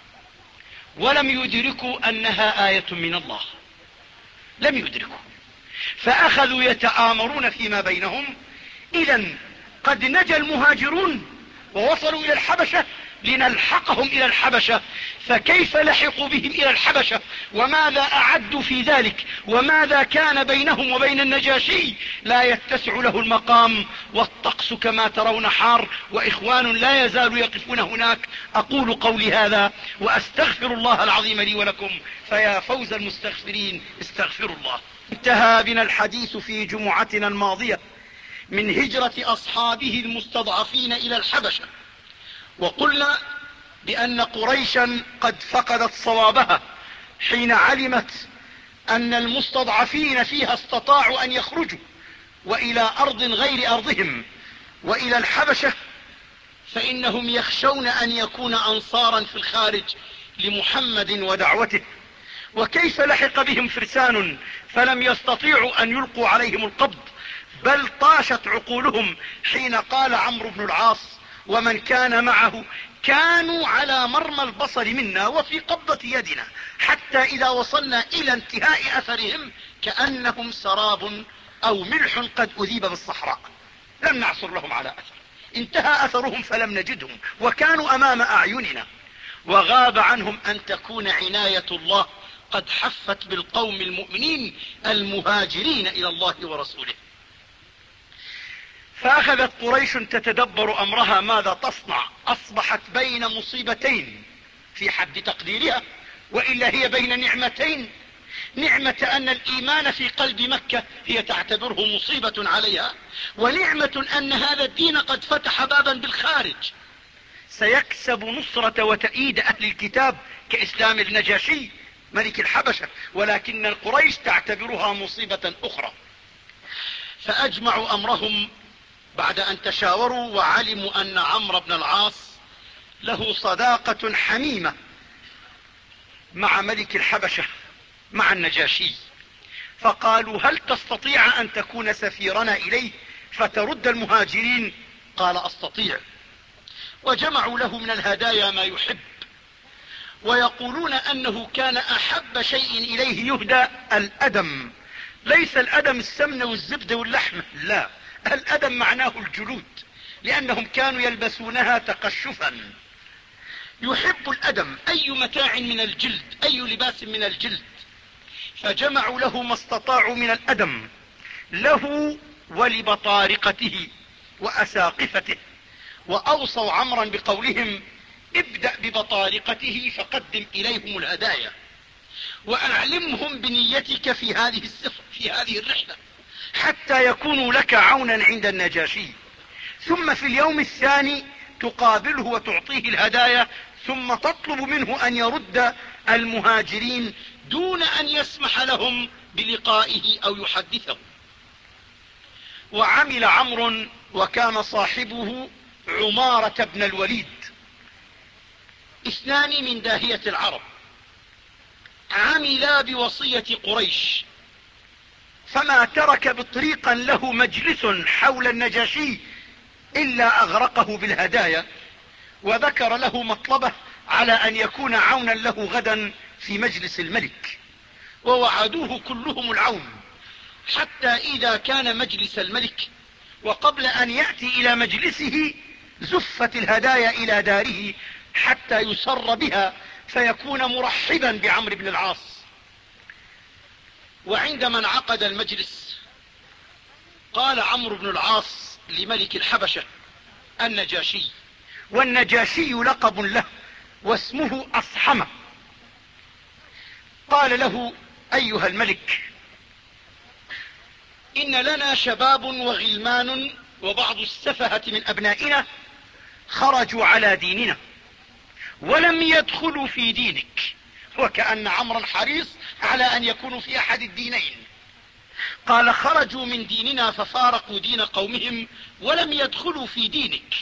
ولم يدركوا أنها آية من الله، لم يدركوا، فأخذوا يتآمرون فيما بينهم: إذن قد نجا المهاجرون ووصلوا إلى الحبشة، لنلحقهم إلى الحبشة، فكيف لحقوا بهم إلى الحبشة؟ وماذا أعدوا في ذلك؟ وماذا كان بينهم وبين النجاشي؟ لا يتسع له المقام، والطقس كما ترون حار، وإخوان لا يزالوا يقفون هناك. أقول قولي هذا وأستغفر الله العظيم لي ولكم، فيا فوز المستغفرين، استغفروا الله. انتهى بنا الحديث في جمعتنا الماضية من هجرة أصحابه المستضعفين إلى الحبشة، وقلنا بأن قريشا قد فقدت صوابها حين علمت أن المستضعفين فيها استطاعوا أن يخرجوا وإلى أرض غير أرضهم وإلى الحبشة، فإنهم يخشون أن يكون أنصارا في الخارج لمحمد ودعوته. وكيف لحق بهم فرسان فلم يستطيعوا أن يلقوا عليهم القبض، بل طاشت عقولهم حين قال عمرو بن العاص ومن كان معه: كانوا على مرمى البصر منا وفي قبضة يدنا، حتى إذا وصلنا إلى انتهاء أثرهم كأنهم سراب أو ملح قد أذيب بالصحراء، لم نعثر لهم على أثر، انتهى أثرهم فلم نجدهم وكانوا أمام أعيننا، وغاب عنهم أن تكون عناية الله قد حفت بالقوم المؤمنين المهاجرين إلى الله ورسوله. فأخذت قريش تتدبر أمرها ماذا تصنع، أصبحت بين مصيبتين في حد تقديرها، وإلا هي بين نعمتين، نعمة أن الإيمان في قلب مكة هي تعتبره مصيبة عليها، ونعمة أن هذا الدين قد فتح بابا بالخارج سيكسب نصرة وتأييد أهل الكتاب كإسلام النجاشي ملك الحبشة، ولكن القريش تعتبرها مصيبة أخرى. فأجمعوا أمرهم بعد أن تشاوروا وعلموا أن عمرو بن العاص له صداقة حميمة مع ملك الحبشة مع النجاشي، فقالوا هل تستطيع أن تكون سفيرنا إليه فترد المهاجرين؟ قال أستطيع. وجمعوا له من الهدايا ما يحب، ويقولون أنه كان أحب شيء إليه يهدى الأدم، ليس الأدم السمن والزبدة واللحم، لا، الأدم معناه الجلود، لأنهم كانوا يلبسونها تقشفا. يحب الأدم، أي متاع من الجلد، أي لباس من الجلد، فجمعوا له ما استطاعوا من الأدم له ولبطارقته وأساقفته، وأوصوا عمرا بقولهم ابدأ ببطارقته فقدم إليهم الهدايا، وأعلمهم بنيتك في هذه السفر في هذه الرحلة حتى يكونوا لك عونا عند النجاشي، ثم في اليوم الثاني تقابله وتعطيه الهدايا، ثم تطلب منه أن يرد المهاجرين دون أن يسمح لهم بلقائه أو يحدثهم. وعمل عمرو وكان صاحبه عمارة بن الوليد، اثنان من داهية العرب، عملا بوصية قريش، فما ترك بطريقا له مجلس حول النجاشي إلا أغرقه بالهدايا، وذكر له مطلبه على أن يكون عونا له غدا في مجلس الملك، ووعدوه كلهم العون، حتى إذا كان مجلس الملك وقبل أن يأتي إلى مجلسه زفت الهدايا إلى داره حتى يسر بها فيكون مرحبا بعمرو بن العاص. وعندما انعقد المجلس قال عمرو بن العاص لملك الحبشة النجاشي، والنجاشي لقب له واسمه أصحمة، قال له أيها الملك، إن لنا شباب وغلمان وبعض السفهة من أبنائنا خرجوا على ديننا ولم يدخلوا في دينك، وكأن عمرا حريص على أن يكونوا في أحد الدينين. قال خرجوا من ديننا ففارقوا دين قومهم ولم يدخلوا في دينك،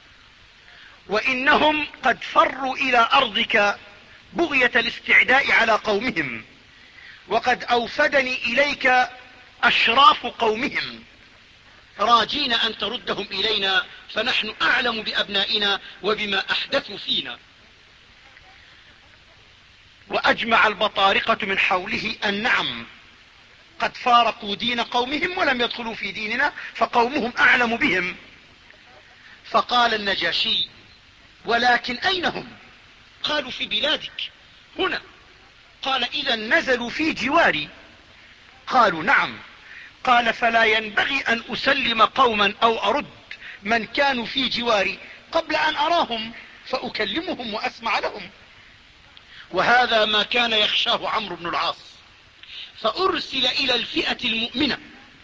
وإنهم قد فروا إلى أرضك بغية الاستعداء على قومهم، وقد أوفدني إليك أشراف قومهم راجين أن تردهم إلينا، فنحن أعلم بأبنائنا وبما أحدثوا فينا. وأجمع البطارقة من حوله أن نعم، قد فارقوا دين قومهم ولم يدخلوا في ديننا، فقومهم أعلم بهم. فقال النجاشي ولكن أين هم؟ قالوا في بلادك هنا. قال إذا نزلوا في جواري؟ قالوا نعم. قال فلا ينبغي أن أسلم قوما أو أرد من كانوا في جواري قبل أن أراهم فأكلمهم وأسمع لهم. وهذا ما كان يخشاه عمرو بن العاص، فأرسل إلى الفئة المؤمنة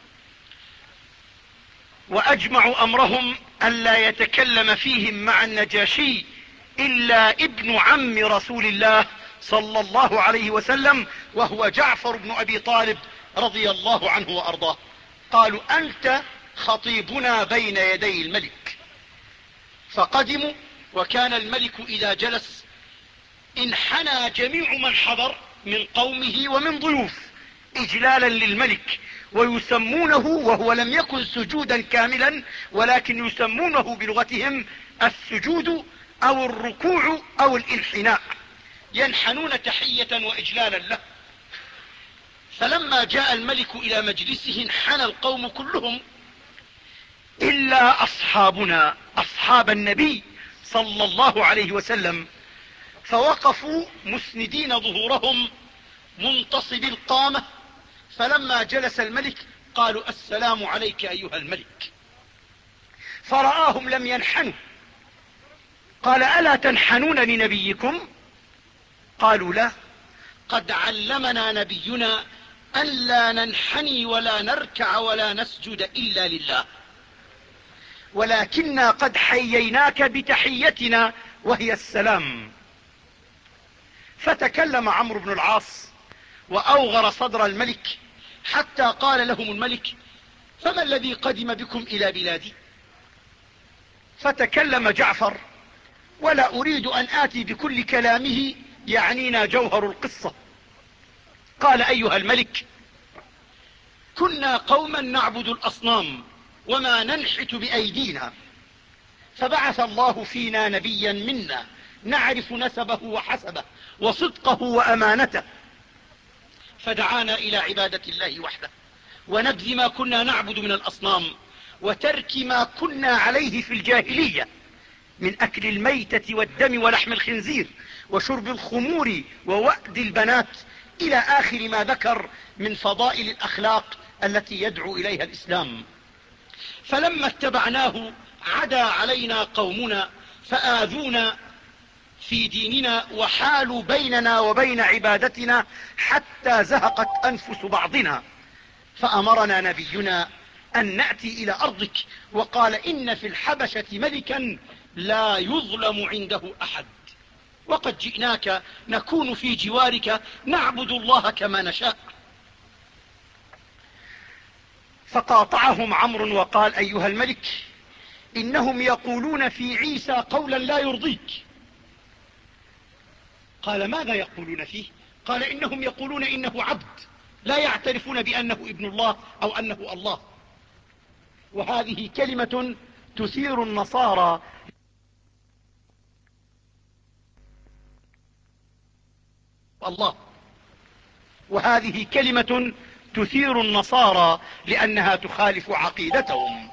وأجمعوا أمرهم ألا يتكلم فيهم مع النجاشي إلا ابن عم رسول الله صلى الله عليه وسلم، وهو جعفر بن أبي طالب رضي الله عنه وأرضاه. قالوا أنت خطيبنا بين يدي الملك. فقدموا، وكان الملك إذا جلس انحنى جميع من حضر من قومه ومن ضيوف إجلالا للملك، ويسمونه، وهو لم يكن سجودا كاملا ولكن يسمونه بلغتهم السجود أو الركوع أو الانحناء، ينحنون تحية وإجلالا له. فلما جاء الملك إلى مجلسه انحنى القوم كلهم إلا أصحابنا أصحاب النبي صلى الله عليه وسلم، فوقفوا مسندين ظهورهم منتصب القامة. فلما جلس الملك قالوا السلام عليك أيها الملك، فرآهم لم ينحنوا قال ألا تنحنون لنبيكم؟ قالوا لا، قد علمنا نبينا ألا ننحني ولا نركع ولا نسجد إلا لله، ولكننا قد حييناك بتحيتنا وهي السلام. فتكلم عمرو بن العاص وأوغر صدر الملك حتى قال لهم الملك فما الذي قدم بكم إلى بلادي؟ فتكلم جعفر ولا أريد أن آتي بكل كلامه يعنينا جوهر القصة. قال أيها الملك كنا قوما نعبد الأصنام وما ننحت بأيدينا، فبعث الله فينا نبيا منا نعرف نسبه وحسبه وصدقه وأمانته، فدعانا إلى عبادة الله وحده ونبذ ما كنا نعبد من الأصنام وترك ما كنا عليه في الجاهلية من أكل الميتة والدم ولحم الخنزير وشرب الخمور ووأد البنات إلى آخر ما ذكر من فضائل الأخلاق التي يدعو إليها الإسلام. فلما اتبعناه عدا علينا قومنا فآذونا في ديننا وحالوا بيننا وبين عبادتنا حتى زهقت أنفس بعضنا، فأمرنا نبينا أن نأتي إلى أرضك وقال إن في الحبشة ملكا لا يظلم عنده أحد، وقد جئناك نكون في جوارك نعبد الله كما نشاء. فقاطعهم عمرو وقال أيها الملك إنهم يقولون في عيسى قولا لا يرضيك. قال ماذا يقولون فيه؟ قال إنهم يقولون إنه عبد لا يعترفون بأنه ابن الله أو أنه الله، وهذه كلمة تثير النصارى الله وهذه كلمة تثير النصارى لأنها تخالف عقيدتهم.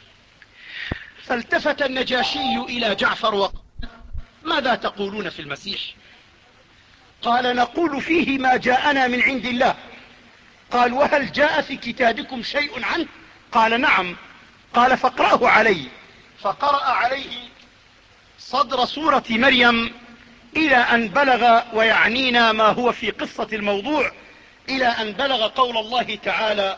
فالتفت النجاشي إلى جعفر وقال ماذا تقولون في المسيح؟ قال نقول فيه ما جاءنا من عند الله. قال وهل جاء في كتابكم شيء عنه؟ قال نعم. قال فاقرأه علي. فقرأ عليه صدر سورة مريم إلى أن بلغ ويعنينا ما هو في قصة الموضوع إلى أن بلغ قول الله تعالى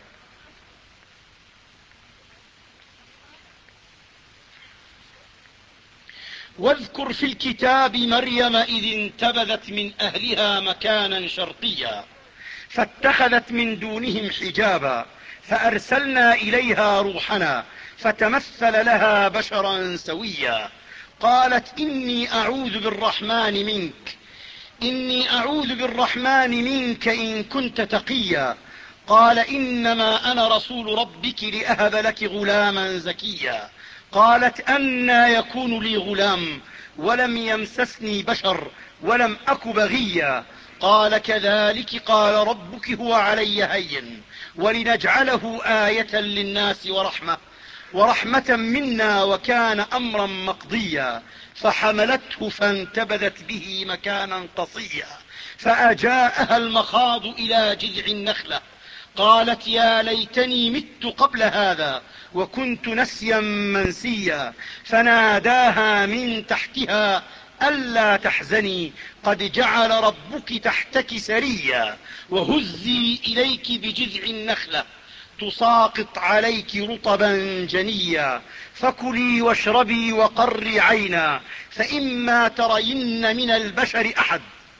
واذكر في الكتاب مريم إذ انتبذت من أهلها مكانا شرقيا فاتخذت من دونهم حجابا فأرسلنا إليها روحنا فتمثل لها بشرا سويا قالت إني أعوذ بالرحمن منك إني أعوذ بالرحمن منك إن كنت تقيا قال إنما أنا رسول ربك لأهب لك غلاما زكيا قالت أنى يكون لي غلام ولم يمسسني بشر ولم أك بغيا قال كذلك قال ربك هو علي هين ولنجعله آية للناس ورحمة ورحمة منا وكان أمرا مقضيا فحملته فانتبذت به مكانا قصيا فأجاءها المخاض إلى جذع النخلة قالت يا ليتني مت قبل هذا وكنت نسيا منسيا فناداها من تحتها ألا تحزني قد جعل ربك تحتك سريا وهزي إليك بجذع النخلة تساقط عليك رطبا جنيا فكلي واشربي وقري عينا فإما ترين من البشر أحد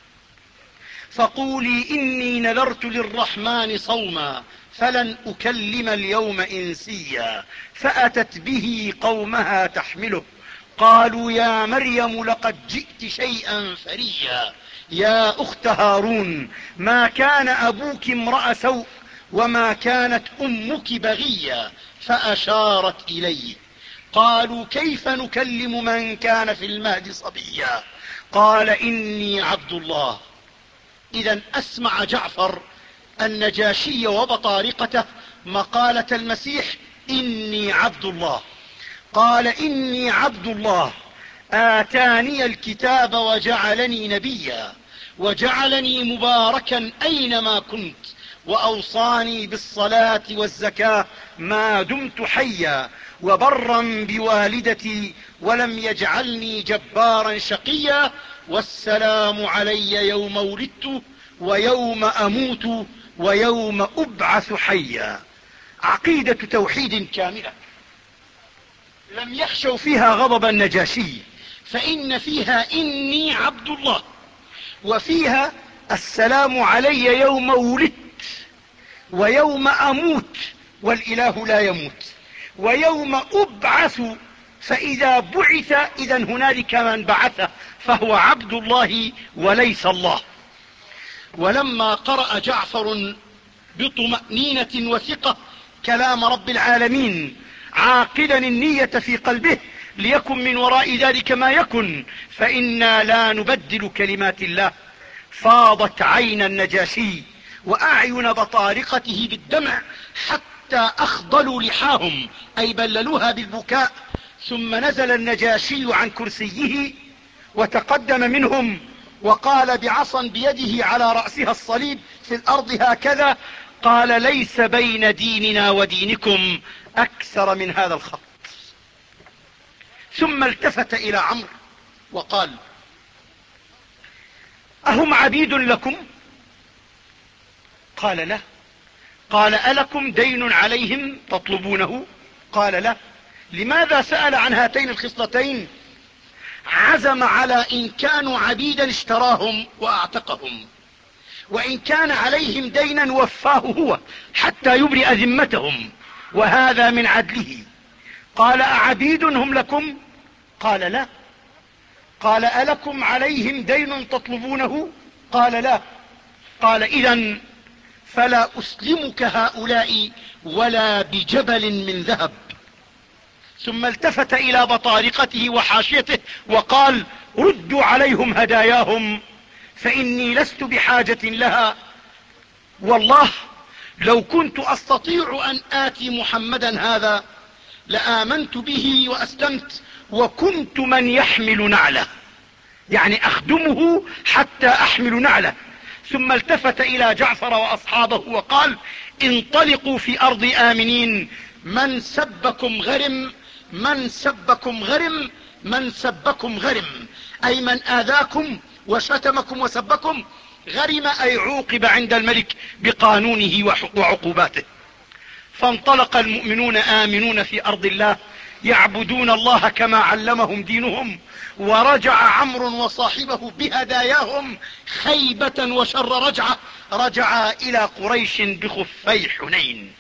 فقولي إني نذرت للرحمن صوما فلن أكلم اليوم إنسيا فأتت به قومها تحمله قالوا يا مريم لقد جئت شيئا فريا يا أخت هارون ما كان أبوك امرأ سوء وما كانت أمك بغيا فأشارت إليه قالوا كيف نكلم من كان في المهد صبيا قال إني عبد الله. إذا أسمع جعفر النجاشي وبطارقته مقالة المسيح: إني عبد الله. قال: إني عبد الله آتاني الكتاب وجعلني نبيا وجعلني مباركا أينما كنت وأوصاني بالصلاة والزكاة ما دمت حيا وبرا بوالدتي ولم يجعلني جبارا شقيا والسلام علي يوم ولدت ويوم أموت ويوم أبعث حيا. عقيدة توحيد كاملة لم يخشوا فيها غضب النجاشي، فإن فيها إني عبد الله، وفيها السلام علي يوم ولدت ويوم أموت والإله لا يموت ويوم أبعث، فإذا بعث إذا هنالك من بعثه فهو عبد الله وليس الله. ولما قرأ جعفر بطمأنينة وثقة كلام رب العالمين عاقلا النية في قلبه ليكن من وراء ذلك ما يكن، فإنا لا نبدل كلمات الله، فاضت عين النجاشي وأعين بطارقته بالدمع حتى أخضلوا لحاهم أي بللوها بالبكاء. ثم نزل النجاشي عن كرسيه وتقدم منهم وقال بعصا بيده على رأسها الصليب في الأرض هكذا، قال: ليس بين ديننا ودينكم أكثر من هذا الخط. ثم التفت إلى عمرو وقال: أهم عبيد لكم؟ قال: لا. قال: ألكم دين عليهم تطلبونه؟ قال: لا. لماذا سأل عن هاتين الخصلتين؟ عزم على إن كانوا عبيدا اشتراهم وأعتقهم، وإن كان عليهم دينا وفاه هو حتى يبرئ ذمتهم، وهذا من عدله. قال: أعبيد هم لكم؟ قال: لا. قال: ألكم عليهم دين تطلبونه؟ قال: لا. قال: إذن فلا أسلمك هؤلاء ولا بجبل من ذهب. ثم التفت إلى بطارقته وحاشيته وقال: ردوا عليهم هداياهم فإني لست بحاجة لها، والله لو كنت أستطيع أن آتي محمدا هذا لآمنت به وأسلمت وكنت من يحمل نعله، يعني أخدمه حتى أحمل نعله. ثم التفت إلى جعفر وأصحابه وقال: انطلقوا في أرض آمنين، من سبكم غرم، من سبكم غرم، من سبكم غرم، أي من آذاكم وشتمكم وسبكم غرم أي عوقب عند الملك بقانونه وعقوباته. فانطلق المؤمنون آمنون في أرض الله يعبدون الله كما علمهم دينهم، ورجع عمرو وصاحبه بهداياهم خيبة وشر رجعة، رجعا إلى قريش بخفي حنين.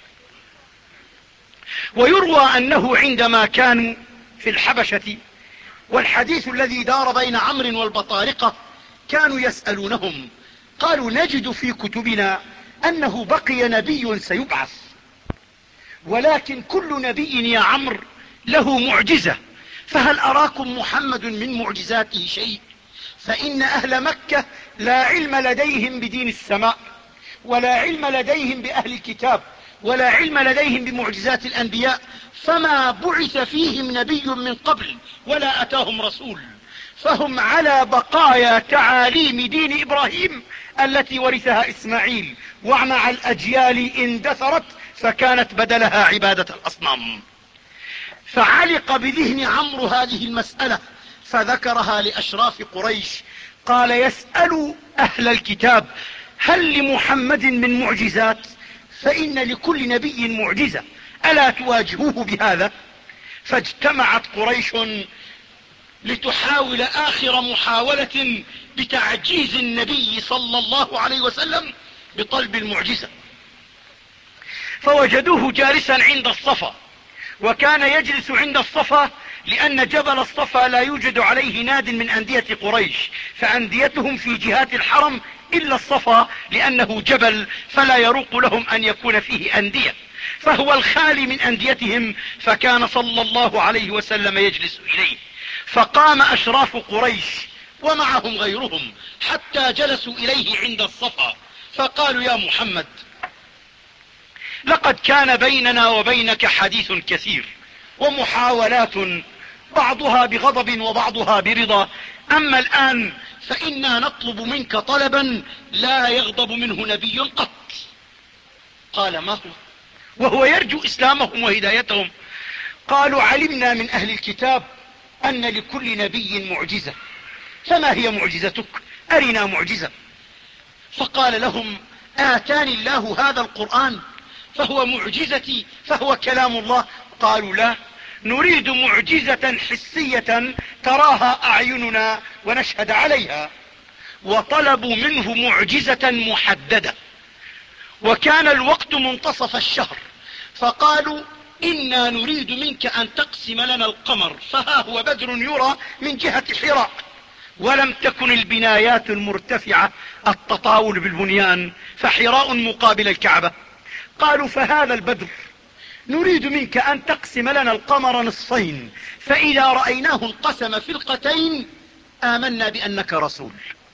ويروى أنه عندما كانوا في الحبشة والحديث الذي دار بين عمرو والبطارقة كانوا يسألونهم، قالوا: نجد في كتبنا أنه بقي نبي سيبعث، ولكن كل نبي يا عمرو له معجزة، فهل أراكم محمد من معجزاته شيء؟ فإن أهل مكة لا علم لديهم بدين السماء، ولا علم لديهم بأهل الكتاب، ولا علم لديهم بمعجزات الأنبياء، فما بعث فيهم نبي من قبل ولا أتاهم رسول، فهم على بقايا تعاليم دين إبراهيم التي ورثها إسماعيل، ومع الأجيال اندثرت فكانت بدلها عبادة الأصنام. فعلق بذهن عمرو هذه المسألة فذكرها لأشراف قريش، قال: يسأل أهل الكتاب هل لمحمد من معجزات؟ فإن لكل نبي معجزة، ألا تواجهوه بهذا؟ فاجتمعت قريش لتحاول آخر محاولة بتعجيز النبي صلى الله عليه وسلم بطلب المعجزة، فوجدوه جالسا عند الصفا، وكان يجلس عند الصفا لأن جبل الصفا لا يوجد عليه ناد من أندية قريش، فأنديتهم في جهات الحرم إلا الصفا لأنه جبل فلا يروق لهم أن يكون فيه أندية، فهو الخالي من أنديتهم، فكان صلى الله عليه وسلم يجلس إليه. فقام أشراف قريش ومعهم غيرهم حتى جلسوا إليه عند الصفا، فقالوا يا محمد لقد كان بيننا وبينك حديث كثير ومحاولات بعضها بغضب وبعضها برضا، أما الآن فإنا نطلب منك طلبا لا يغضب منه نبي قط. قال ما هو؟ وهو يرجو إسلامهم وهدايتهم. قالوا علمنا من أهل الكتاب أن لكل نبي معجزة، فما هي معجزتك؟ أرنا معجزة. فقال لهم آتاني الله هذا القرآن فهو معجزتي فهو كلام الله. قالوا لا، نريد معجزة حسية تراها أعيننا ونشهد عليها. وطلبوا منه معجزة محددة، وكان الوقت منتصف الشهر، فقالوا إنا نريد منك أن تقسم لنا القمر، فها هو بدر يرى من جهة حراء، ولم تكن البنايات المرتفعة التطاول بالبنيان، فحراء مقابل الكعبة. قالوا فهذا البدر نريد منك أن تقسم لنا القمر نصفين، فإذا رأيناه انقسم فرقتين آمنا بأنك رسول.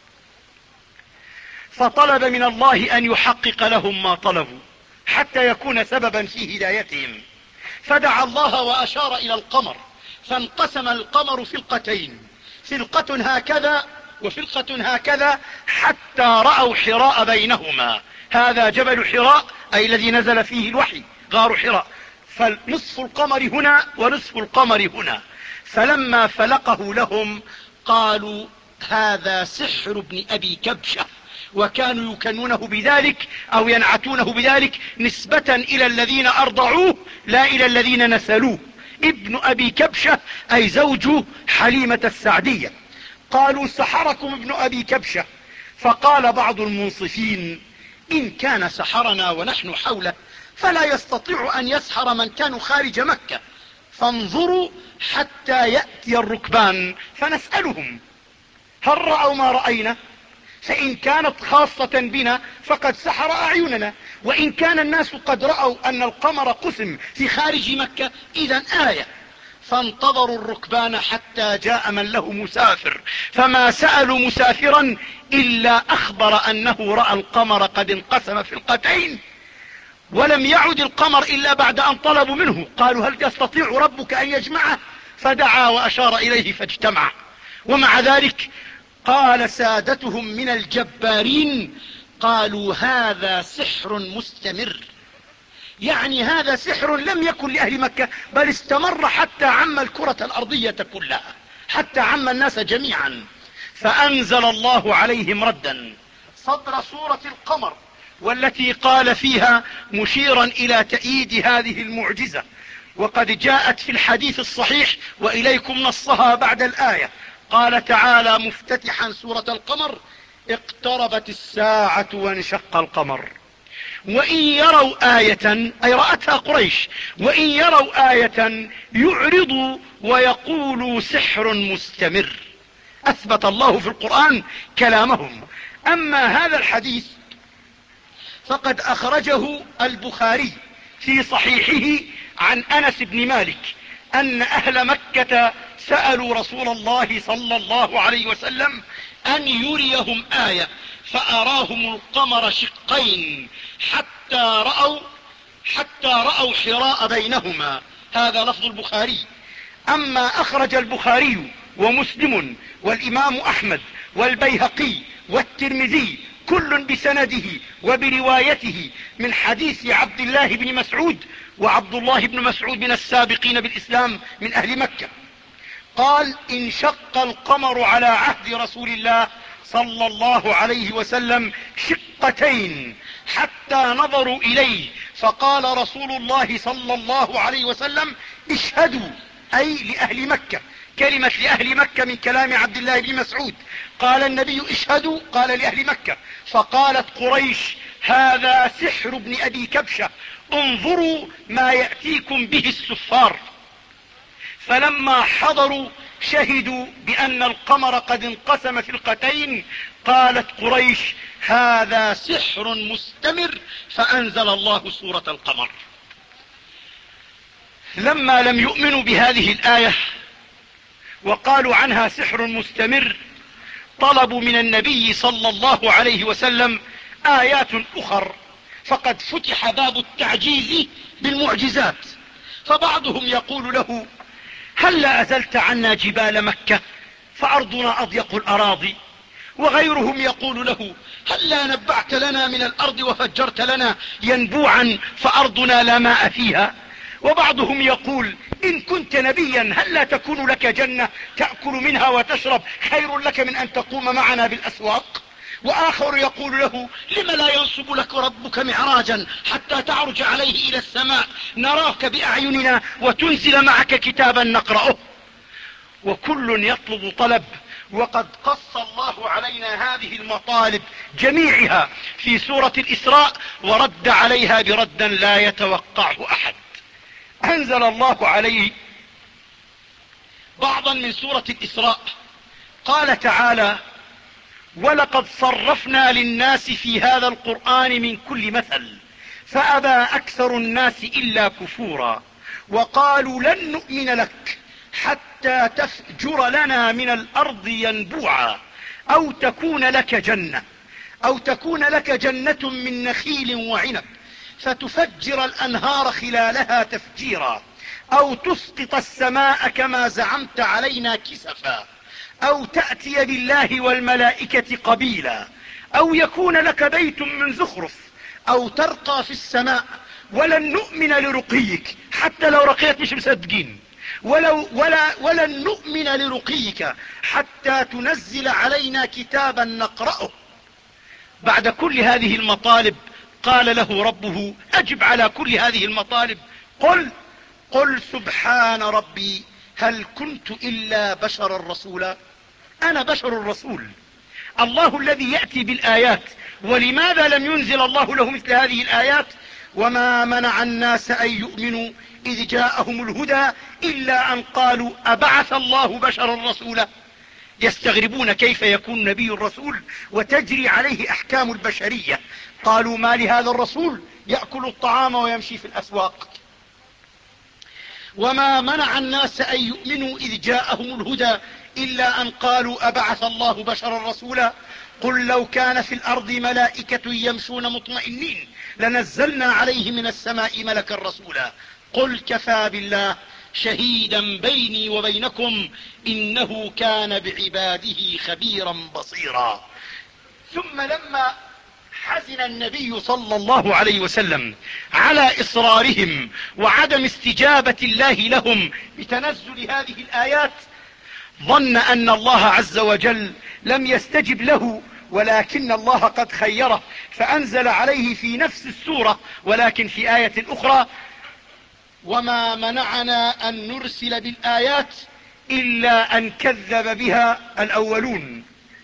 فطلب من الله أن يحقق لهم ما طلبوا حتى يكون سببا في هدايتهم، فدعا الله وأشار إلى القمر، فانقسم القمر فرقتين، فرقة هكذا وفرقة هكذا، حتى رأوا حراء بينهما. هذا جبل حراء أي الذي نزل فيه الوحي، غار حراء، فنصف القمر هنا ونصف القمر هنا. فلما فلقه لهم قالوا هذا سحر ابن أبي كبشة، وكانوا يكنونه بذلك أو ينعتونه بذلك نسبة إلى الذين أرضعوه لا إلى الذين نسلوه. ابن أبي كبشة أي زوج حليمة السعدية. قالوا سحركم ابن أبي كبشة. فقال بعض المنصفين إن كان سحرنا ونحن حوله فلا يستطيع أن يسحر من كانوا خارج مكة، فانظروا حتى يأتي الركبان فنسألهم هل رأوا ما رأينا، فإن كانت خاصة بنا فقد سحر أعيننا، وإن كان الناس قد رأوا أن القمر قسم في خارج مكة إذا آية. فانتظروا الركبان حتى جاء من له مسافر، فما سألوا مسافرا إلا أخبر أنه رأى القمر قد انقسم فرقتين، ولم يعد القمر إلا بعد أن طلبوا منه. قالوا هل يستطيع ربك أن يجمعه؟ فدعا وأشار إليه فاجتمع. ومع ذلك قال سادتهم من الجبارين قالوا هذا سحر مستمر، يعني هذا سحر لم يكن لأهل مكة بل استمر حتى عم الكرة الأرضية كلها، حتى عم الناس جميعا. فأنزل الله عليهم ردا صدر سورة القمر، والتي قال فيها مشيرا إلى تأييد هذه المعجزة، وقد جاءت في الحديث الصحيح وإليكم نصها بعد الآية. قال تعالى مفتتحا سورة القمر اقتربت الساعة وانشق القمر وإن يروا آية، أي رأتها قريش، وإن يروا آية يعرضوا ويقولوا سحر مستمر. أثبت الله في القرآن كلامهم. أما هذا الحديث فقد أخرجه البخاري في صحيحه عن أنس بن مالك أن أهل مكة سألوا رسول الله صلى الله عليه وسلم أن يريهم آية، فأراهم القمر شقين حتى رأوا حتى رأوا حراء بينهما. هذا لفظ البخاري. أما أخرج البخاري ومسلم والإمام أحمد والبيهقي والترمذي كل بسنده وبروايته من حديث عبد الله بن مسعود، وعبد الله بن مسعود من السابقين بالإسلام من أهل مكة، قال انشق القمر على عهد رسول الله صلى الله عليه وسلم شقتين حتى نظروا إليه، فقال رسول الله صلى الله عليه وسلم اشهدوا، أي لأهل مكة. كلمة لأهل مكة من كلام عبد الله بن مسعود. قال النبي اشهدوا، قال لأهل مكة. فقالت قريش هذا سحر ابن أبي كبشة، انظروا ما يأتيكم به السفار. فلما حضروا شهدوا بأن القمر قد انقسم فرقتين. قالت قريش هذا سحر مستمر، فأنزل الله سورة القمر. لما لم يؤمنوا بهذه الآية وقالوا عنها سحر مستمر، طلبوا من النبي صلى الله عليه وسلم آيات أخر فقد فتح باب التعجيز بالمعجزات. فبعضهم يقول له: هل لا أزلت عنا جبال مكة فأرضنا أضيق الأراضي؟ وغيرهم يقول له: هل لا نبعت لنا من الأرض وفجرت لنا ينبوعا فأرضنا لا ماء فيها؟ وبعضهم يقول: إن كنت نبيا هل لا تكون لك جنة تأكل منها وتشرب، خير لك من أن تقوم معنا بالأسواق. وآخر يقول له: لم لا ينصب لك ربك معراجا حتى تعرج عليه إلى السماء نراك بأعيننا وتنزل معك كتابا نقرأه. وكل يطلب طلب، وقد قص الله علينا هذه المطالب جميعها في سورة الإسراء ورد عليها بردا لا يتوقعه أحد. أنزل الله عليه بعضا من سورة الإسراء، قال تعالى: ولقد صرفنا للناس في هذا القرآن من كل مثل فأبى أكثر الناس إلا كفورا وقالوا لن نؤمن لك حتى تفجر لنا من الأرض ينبوعا أو تكون لك جنة أو تكون لك جنة من نخيل وعنب فتفجر الأنهار خلالها تفجيرا أو تسقط السماء كما زعمت علينا كسفا أو تأتي بالله والملائكة قبيلا أو يكون لك بيت من زخرف أو ترقى في السماء ولن نؤمن لرقيك، حتى لو رقيت مش مصدقين، ولو ولا ولن نؤمن لرقيك حتى تنزل علينا كتابا نقرأه. بعد كل هذه المطالب قال له ربه: أجب على كل هذه المطالب، قل قل سبحان ربي هل كنت إلا بشرا رسولا. أنا بشر رسول، الله الذي يأتي بالآيات. ولماذا لم ينزل الله له مثل هذه الآيات؟ وما منع الناس أن يؤمنوا إذ جاءهم الهدى إلا أن قالوا أبعث الله بشرا رسولا. يستغربون كيف يكون نبي الرسول وتجري عليه أحكام البشرية. قالوا: ما لهذا الرسول يأكل الطعام ويمشي في الأسواق. وما منع الناس أن يؤمنوا إذ جاءهم الهدى إلا أن قالوا أبعث الله بشرا رسولا. قل لو كان في الأرض ملائكة يمشون مطمئنين لنزلنا عليه من السماء ملكا رسولا. قل كفى بالله شهيدا بيني وبينكم إنه كان بعباده خبيرا بصيرا. ثم لما حزن النبي صلى الله عليه وسلم على إصرارهم وعدم استجابة الله لهم بتنزل هذه الآيات، ظن أن الله عز وجل لم يستجب له، ولكن الله قد خيره فأنزل عليه في نفس السورة ولكن في آية أخرى: وما منعنا أن نرسل بالآيات إلا أن كذب بها الأولون.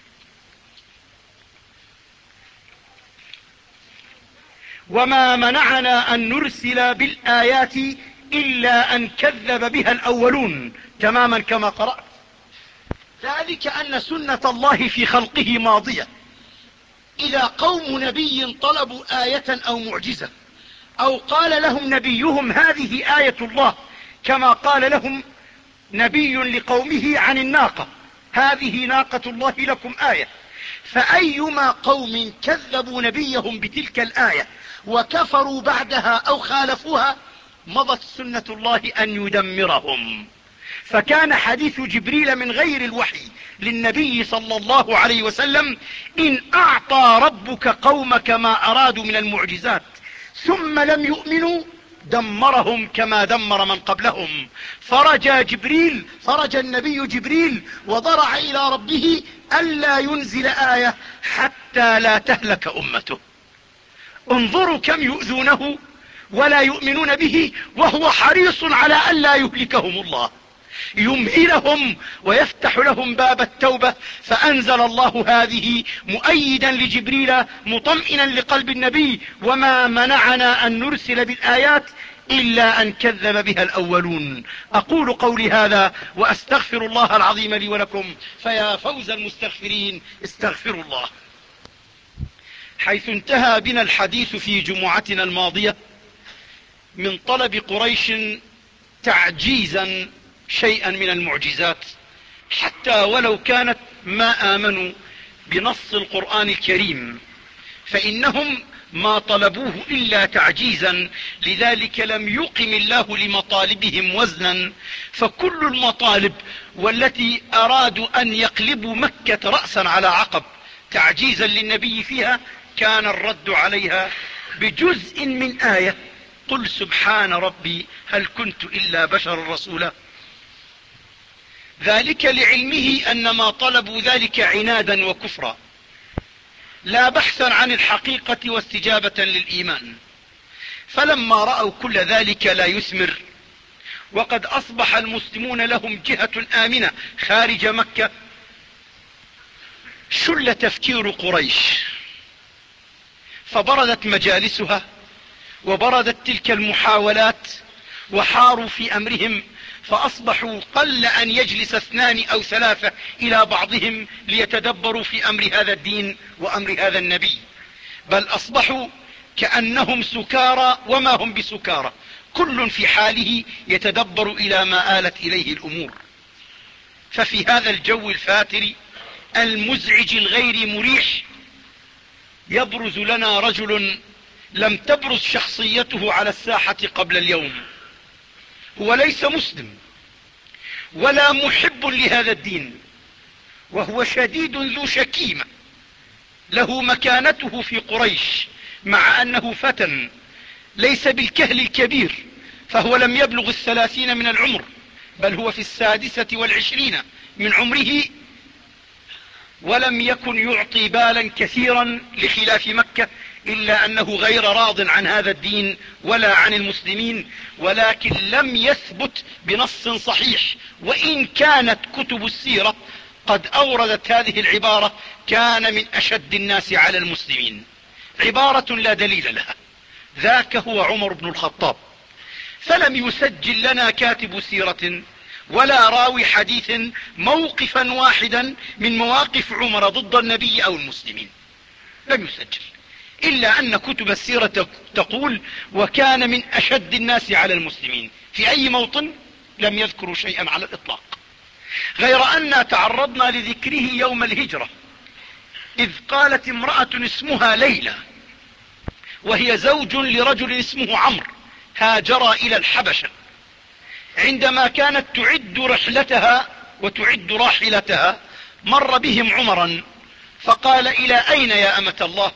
وما منعنا أن نرسل بالآيات إلا أن كذب بها الأولون، تماما كما قرأت. ذلك أن سنة الله في خلقه ماضية. إذا قوم نبي طلبوا آية أو معجزة أو قال لهم نبيهم هذه آية الله، كما قال لهم نبي لقومه عن الناقة: هذه ناقة الله لكم آية، فأيما قوم كذبوا نبيهم بتلك الآية وكفروا بعدها أو خالفوها مضت سنة الله أن يدمرهم. فكان حديث جبريل من غير الوحي للنبي صلى الله عليه وسلم: إن أعطى ربك قومك ما أرادوا من المعجزات ثم لم يؤمنوا دمرهم كما دمر من قبلهم. فرجى جبريل فرج النبي جبريل وضرع إلى ربه ألا ينزل آية حتى لا تهلك أمته. انظروا كم يؤذونه ولا يؤمنون به وهو حريص على ألا يهلكهم الله، يمهلهم ويفتح لهم باب التوبة. فأنزل الله هذه مؤيدا لجبريل مطمئنا لقلب النبي: وما منعنا أن نرسل بالآيات إلا أن كذب بها الأولون. أقول قولي هذا وأستغفر الله العظيم لي ولكم، فيا فوز المستغفرين، استغفروا الله. حيث انتهى بنا الحديث في جمعتنا الماضية من طلب قريش تعجيزا شيئا من المعجزات، حتى ولو كانت ما آمنوا بنص القرآن الكريم، فإنهم ما طلبوه إلا تعجيزا، لذلك لم يقم الله لمطالبهم وزنا. فكل المطالب والتي أرادوا أن يقلبوا مكة رأسا على عقب تعجيزا للنبي فيها، كان الرد عليها بجزء من آية: قل سبحان ربي هل كنت إلا بشرا رسولا. ذلك لعلمه أن ما طلبوا ذلك عنادا وكفرا، لا بحثا عن الحقيقة واستجابة للإيمان. فلما رأوا كل ذلك لا يثمر، وقد أصبح المسلمون لهم جهة آمنة خارج مكة، شل تفكير قريش، فبردت مجالسها وبردت تلك المحاولات، وحاروا في أمرهم، فأصبحوا قل أن يجلس اثنان أو ثلاثة إلى بعضهم ليتدبروا في أمر هذا الدين وأمر هذا النبي، بل أصبحوا كأنهم سكارى وما هم بسكارى، كل في حاله يتدبر إلى ما آلت إليه الأمور. ففي هذا الجو الفاتر المزعج الغير مريح يبرز لنا رجل لم تبرز شخصيته على الساحة قبل اليوم. هو ليس مسلم ولا محب لهذا الدين، وهو شديد ذو شكيمة، له مكانته في قريش، مع أنه فتى ليس بالكهل الكبير، فهو لم يبلغ الثلاثين من العمر، بل هو في السادسة والعشرين من عمره، ولم يكن يعطي بالا كثيرا لخلاف مكة، إلا أنه غير راض عن هذا الدين ولا عن المسلمين، ولكن لم يثبت بنص صحيح، وإن كانت كتب السيرة قد أوردت هذه العبارة: كان من أشد الناس على المسلمين، عبارة لا دليل لها. ذاك هو عمر بن الخطاب، فلم يسجل لنا كاتب سيرة ولا راوي حديث موقفا واحدا من مواقف عمر ضد النبي أو المسلمين، لم يسجل، إلا أن كتب السيرة تقول: وكان من أشد الناس على المسلمين. في أي موطن لم يذكروا شيئا على الإطلاق، غير أن تعرضنا لذكره يوم الهجرة، إذ قالت امرأة اسمها ليلى، وهي زوج لرجل اسمه عمرو، هاجرا إلى الحبشة، عندما كانت تعد رحلتها وتعد راحلتها مر بهم عمرا، فقال: إلى أين يا أمة الله؟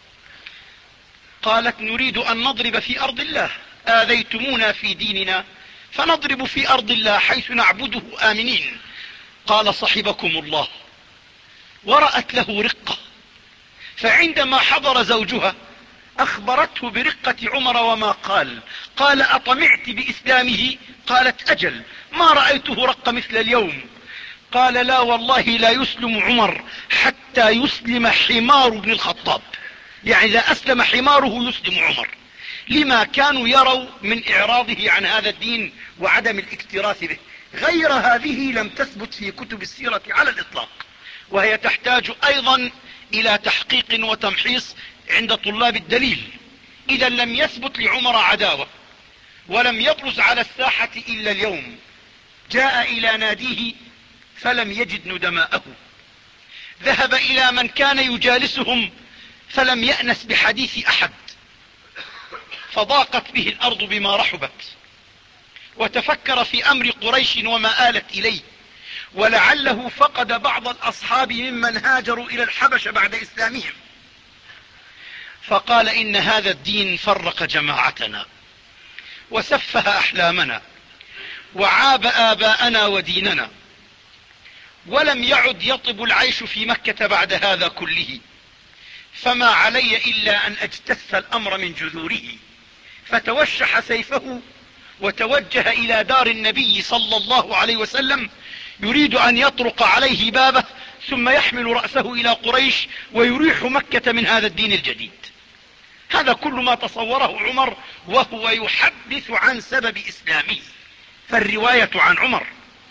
قالت: نريد أن نضرب في أرض الله، آذيتمونا في ديننا فنضرب في أرض الله حيث نعبده آمنين. قال: صحبكم الله. ورأت له رقة، فعندما حضر زوجها أخبرته برقة عمر وما قال. قال: أطمعت بإسلامه؟ قالت: أجل، ما رأيته رق مثل اليوم. قال: لا والله لا يسلم عمر حتى يسلم حمار بن الخطاب، يعني إذا أسلم حماره يسلم عمر، لما كانوا يروا من إعراضه عن هذا الدين وعدم الاكتراث به. غير هذه لم تثبت في كتب السيرة على الإطلاق، وهي تحتاج أيضا إلى تحقيق وتمحيص عند طلاب الدليل. إذا لم يثبت لعمر عداوة، ولم يبرز على الساحة إلا اليوم، جاء إلى ناديه فلم يجد ندماءه، ذهب إلى من كان يجالسهم فلم يأنس بحديث أحد، فضاقت به الأرض بما رحبت، وتفكر في أمر قريش وما آلت إليه، ولعله فقد بعض الأصحاب ممن هاجروا إلى الحبشة بعد إسلامهم، فقال: إن هذا الدين فرق جماعتنا وسفه أحلامنا وعاب آباءنا وديننا، ولم يعد يطب العيش في مكة بعد هذا كله، فما علي إلا أن أجتث الأمر من جذوره. فتوشح سيفه وتوجه إلى دار النبي صلى الله عليه وسلم، يريد أن يطرق عليه بابه ثم يحمل رأسه إلى قريش ويريح مكة من هذا الدين الجديد. هذا كل ما تصوره عمر وهو يحدث عن سبب إسلامه، فالرواية عن عمر.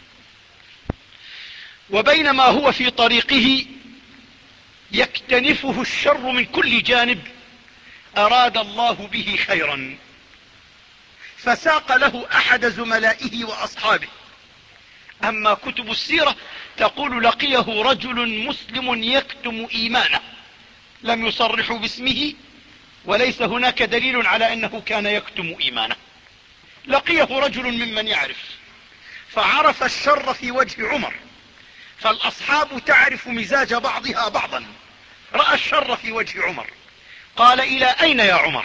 وبينما هو في طريقه يكتنفه الشر من كل جانب، أراد الله به خيرا، فساق له أحد زملائه وأصحابه. أما كتب السيرة تقول: لقيه رجل مسلم يكتم إيمانه، لم يصرحوا باسمه، وليس هناك دليل على أنه كان يكتم إيمانه. لقيه رجل ممن يعرف فعرف الشر في وجه عمر، فالأصحاب تعرف مزاج بعضها بعضا. رأى الشر في وجه عمر، قال: إلى أين يا عمر؟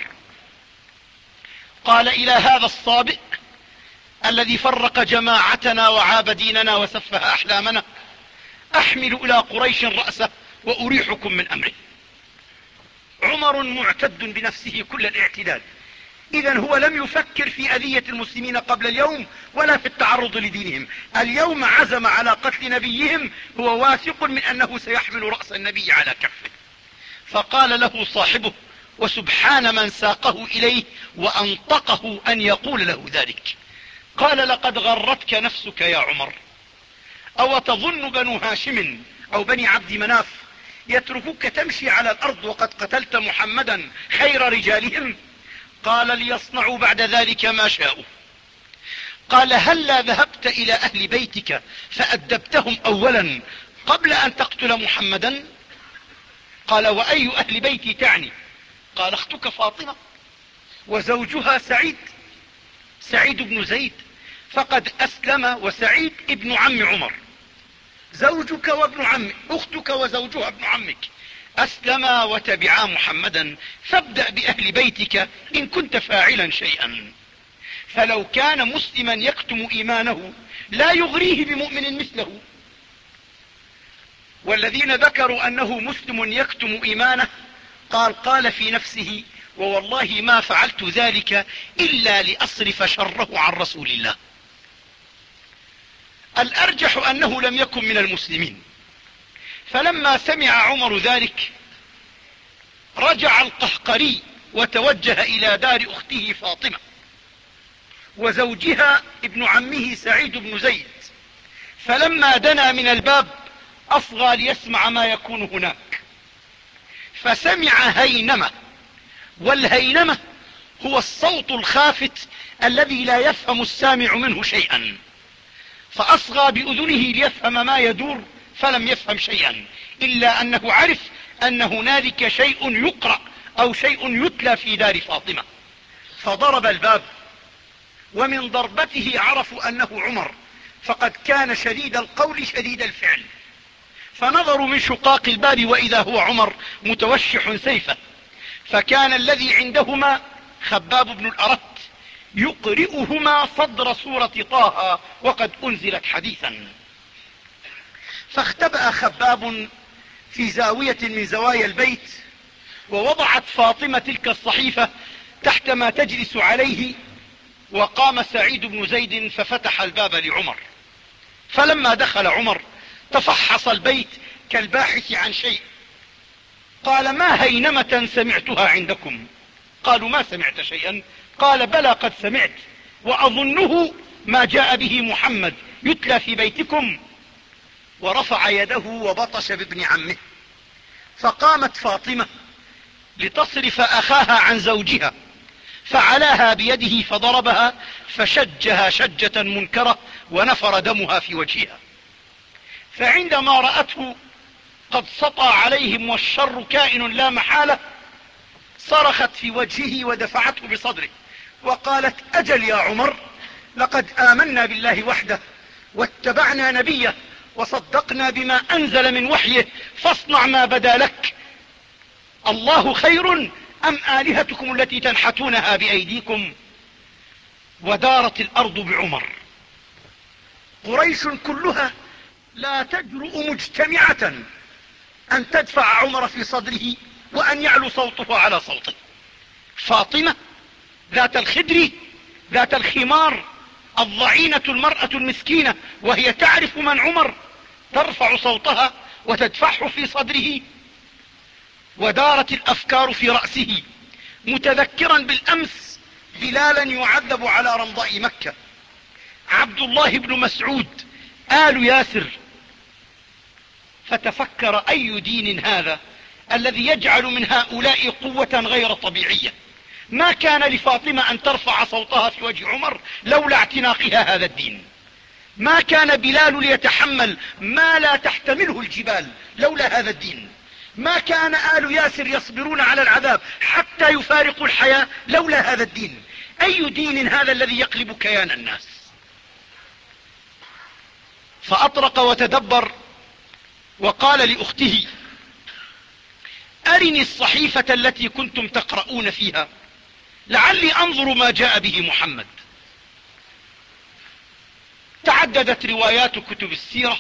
قال: إلى هذا الصابئ الذي فرق جماعتنا وعاب ديننا وسفه أحلامنا، أحمل إلى قريش رأسه وأريحكم من أمره. عمر معتد بنفسه كل الاعتداد، إذن هو لم يفكر في أذية المسلمين قبل اليوم ولا في التعرض لدينهم. اليوم عزم على قتل نبيهم، هو واثق من أنه سيحمل رأس النبي على كفه. فقال له صاحبه: وسبحان من ساقه إليه وأنطقه أن يقول له ذلك. قال: لقد غرتك نفسك يا عمر، أو تظن بنو هاشم أو بني عبد مناف يتركوك تمشي على الأرض وقد قتلت محمدا خير رجالهم؟ قال: ليصنعوا بعد ذلك ما شاءوا. قال: هلا ذهبت إلى أهل بيتك فأدبتهم أولا قبل أن تقتل محمدا؟ قال: وأي أهل بيتي تعني؟ قال: اختك فاطمة وزوجها سعيد سعيد بن زيد فقد أسلم، وسعيد ابن عم عمر، زوجك وابن عمك، أختك وزوجها ابن عمك أسلما وتبعا محمدا، فابدأ بأهل بيتك إن كنت فاعلا شيئا. فلو كان مسلما يكتم إيمانه لا يغريه بمؤمن مثله. والذين ذكروا أنه مسلم يكتم إيمانه قال قال في نفسه: ووالله ما فعلت ذلك إلا لأصرف شره عن رسول الله. الأرجح أنه لم يكن من المسلمين. فلما سمع عمر ذلك رجع القهقري وتوجه إلى دار أخته فاطمة وزوجها ابن عمه سعيد بن زيد، فلما دنا من الباب أصغى ليسمع ما يكون هناك، فسمع هينمة، والهينمة هو الصوت الخافت الذي لا يفهم السامع منه شيئا، فأصغى بأذنه ليفهم ما يدور فلم يفهم شيئا، إلا أنه عرف أن هنالك شيء يقرأ أو شيء يتلى في دار فاطمة، فضرب الباب، ومن ضربته عرفوا أنه عمر، فقد كان شديد القول شديد الفعل، فنظروا من شقاق الباب وإذا هو عمر متوشح سيفه، فكان الذي عندهما خباب بن الأرت يقرئهما صدر سورة طه وقد أنزلت حديثا. فاختبأ خباب في زاوية من زوايا البيت، ووضعت فاطمة تلك الصحيفة تحت ما تجلس عليه، وقام سعيد بن زيد ففتح الباب لعمر. فلما دخل عمر تفحص البيت كالباحث عن شيء، قال: ما هينمة سمعتها عندكم؟ قالوا: ما سمعت شيئا. قال: بلى قد سمعت، وأظنه ما جاء به محمد يتلى في بيتكم. ورفع يده وبطش بابن عمه، فقامت فاطمة لتصرف أخاها عن زوجها، فعلاها بيده فضربها فشجها شجة منكرة ونفر دمها في وجهها. فعندما رأته قد سطى عليهم والشر كائن لا محالة صرخت في وجهه ودفعته بصدره وقالت: أجل يا عمر، لقد آمنا بالله وحده واتبعنا نبيه وصدقنا بما أنزل من وحيه، فاصنع ما بدا لك، الله خير أم آلهتكم التي تنحتونها بأيديكم؟ ودارت الأرض بعمر. قريش كلها لا تجرؤ مجتمعة أن تدفع عمر في صدره وأن يعلو صوته على صوته. فاطمة ذات الخدر ذات الخمار الضعينة المرأة المسكينة وهي تعرف من عمر ترفع صوتها وتدفعه في صدره. ودارت الأفكار في رأسه متذكرا بالأمس بلالا يعذب على رمضاء مكة، عبد الله بن مسعود، آل ياسر، فتفكر: أي دين هذا الذي يجعل من هؤلاء قوة غير طبيعية؟ ما كان لفاطمة أن ترفع صوتها في وجه عمر لولا اعتناقها هذا الدين، ما كان بلال ليتحمل ما لا تحتمله الجبال لولا هذا الدين، ما كان آل ياسر يصبرون على العذاب حتى يفارقوا الحياة لولا هذا الدين. أي دين هذا الذي يقلب كيان الناس؟ فأطرق وتدبر وقال لأخته: أرني الصحيفة التي كنتم تقرؤون فيها لعلي أنظر ما جاء به محمد. تعددت روايات كتب السيرة،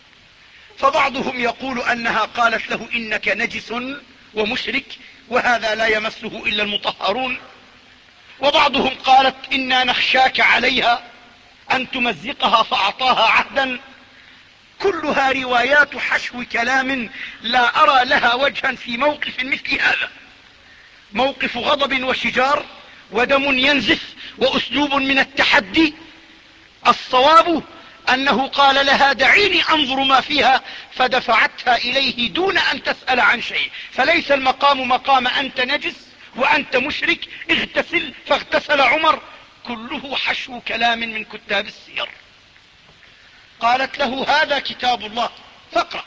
فبعضهم يقول أنها قالت له: إنك نجس ومشرك وهذا لا يمسه إلا المطهرون. وبعضهم قالت: إنا نخشاك عليها أن تمزقها فأعطاها عهدا. كلها روايات حشو كلام لا أرى لها وجها في موقف مثل هذا، موقف غضب وشجار ودم ينزف وأسلوب من التحدي. الصواب أنه قال لها: دعيني أنظر ما فيها، فدفعتها إليه دون أن تسأل عن شيء. فليس المقام مقام أنت نجس وأنت مشرك اغتسل، فاغتسل عمر. كله حشو كلام من كتاب السير. قالت له: هذا كتاب الله فاقرأ.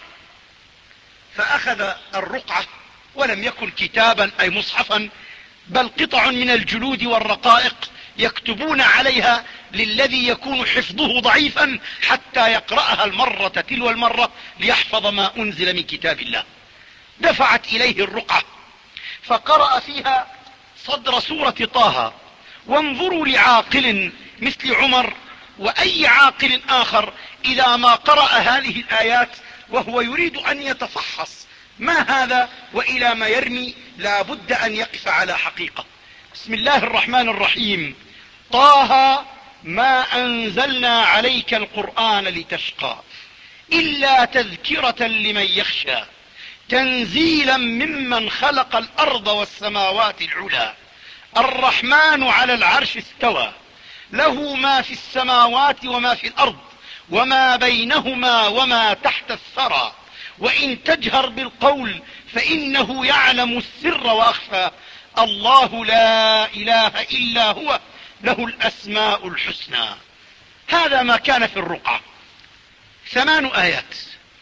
فأخذ الرقعة، ولم يكن كتابا أي مصحفا، بل قطع من الجلود والرقائق يكتبون عليها للذي يكون حفظه ضعيفا حتى يقرأها المرة تلو المرة ليحفظ ما أنزل من كتاب الله. دفعت إليه الرقعة فقرأ فيها صدر سورة طه: وانظروا لعاقل مثل عمر وأي عاقل آخر إذا ما قرأ هذه الآيات وهو يريد أن يتفحص ما هذا وإلى ما يرمي لا بد أن يقف على حقيقة. بسم الله الرحمن الرحيم. طه ما أنزلنا عليك القرآن لتشقى إلا تذكرة لمن يخشى تنزيلا ممن خلق الأرض والسماوات العلى الرحمن على العرش استوى له ما في السماوات وما في الأرض وما بينهما وما تحت الثرى وإن تجهر بالقول فإنه يعلم السر وأخفى الله لا إله إلا هو له الأسماء الحسنى. هذا ما كان في الرقعة، ثمان آيات.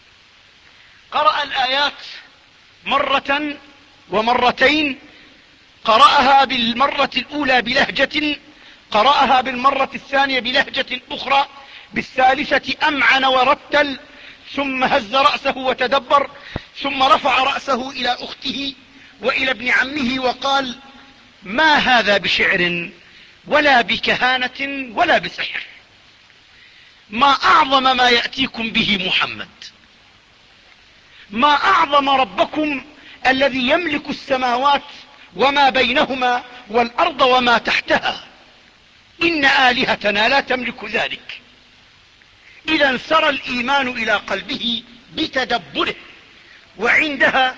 قرأ الآيات مرة ومرتين، قرأها بالمرة الأولى بلهجة، قرأها بالمرة الثانية بلهجة أخرى، بالثالثة أمعن ورتل، ثم هز رأسه وتدبر، ثم رفع رأسه إلى أخته وإلى ابن عمه وقال: ما هذا بشعر ولا بكهانة ولا بسحر، ما أعظم ما يأتيكم به محمد، ما أعظم ربكم الذي يملك السماوات وما بينهما والأرض وما تحتها، إن آلهتنا لا تملك ذلك. إذا سرى الإيمان إلى قلبه بتدبره. وعندها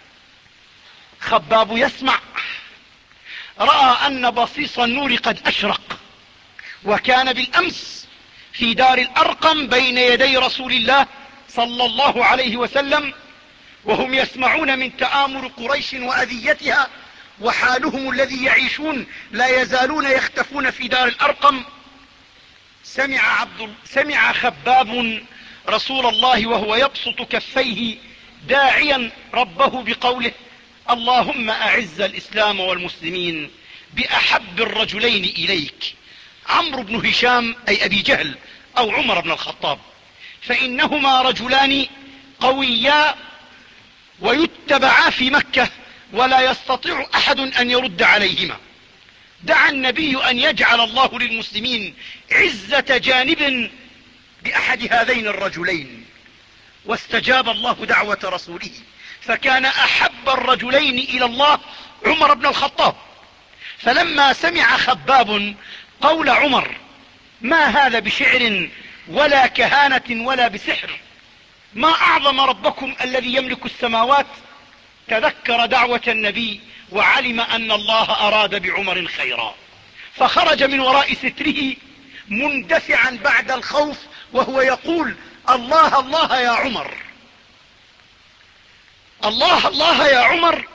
خباب يسمع، رأى أن بصيص النور قد أشرق، وكان بالأمس في دار الأرقم بين يدي رسول الله صلى الله عليه وسلم وهم يسمعون من تآمر قريش وأذيتها وحالهم الذي يعيشون لا يزالون يختفون في دار الأرقم. سمع, عبد سمع خباب رسول الله وهو يبسط كفيه داعيا ربه بقوله: اللهم أعز الإسلام والمسلمين بأحب الرجلين إليك، عمرو بن هشام أي أبي جهل أو عمر بن الخطاب، فإنهما رجلان قويا ويتبعا في مكة ولا يستطيع أحد أن يرد عليهما. دعا النبي أن يجعل الله للمسلمين عزة جانب بأحد هذين الرجلين، واستجاب الله دعوة رسوله، فكان أحب الرجلين إلى الله عمر بن الخطاب. فلما سمع خباب قول عمر: ما هذا بشعر ولا كهانة ولا بسحر، ما أعظم ربكم الذي يملك السماوات، تذكر دعوة النبي وعلم أن الله أراد بعمر خيرا، فخرج من وراء ستره مندفعا بعد الخوف وهو يقول: الله الله يا عمر، الله الله يا عمر،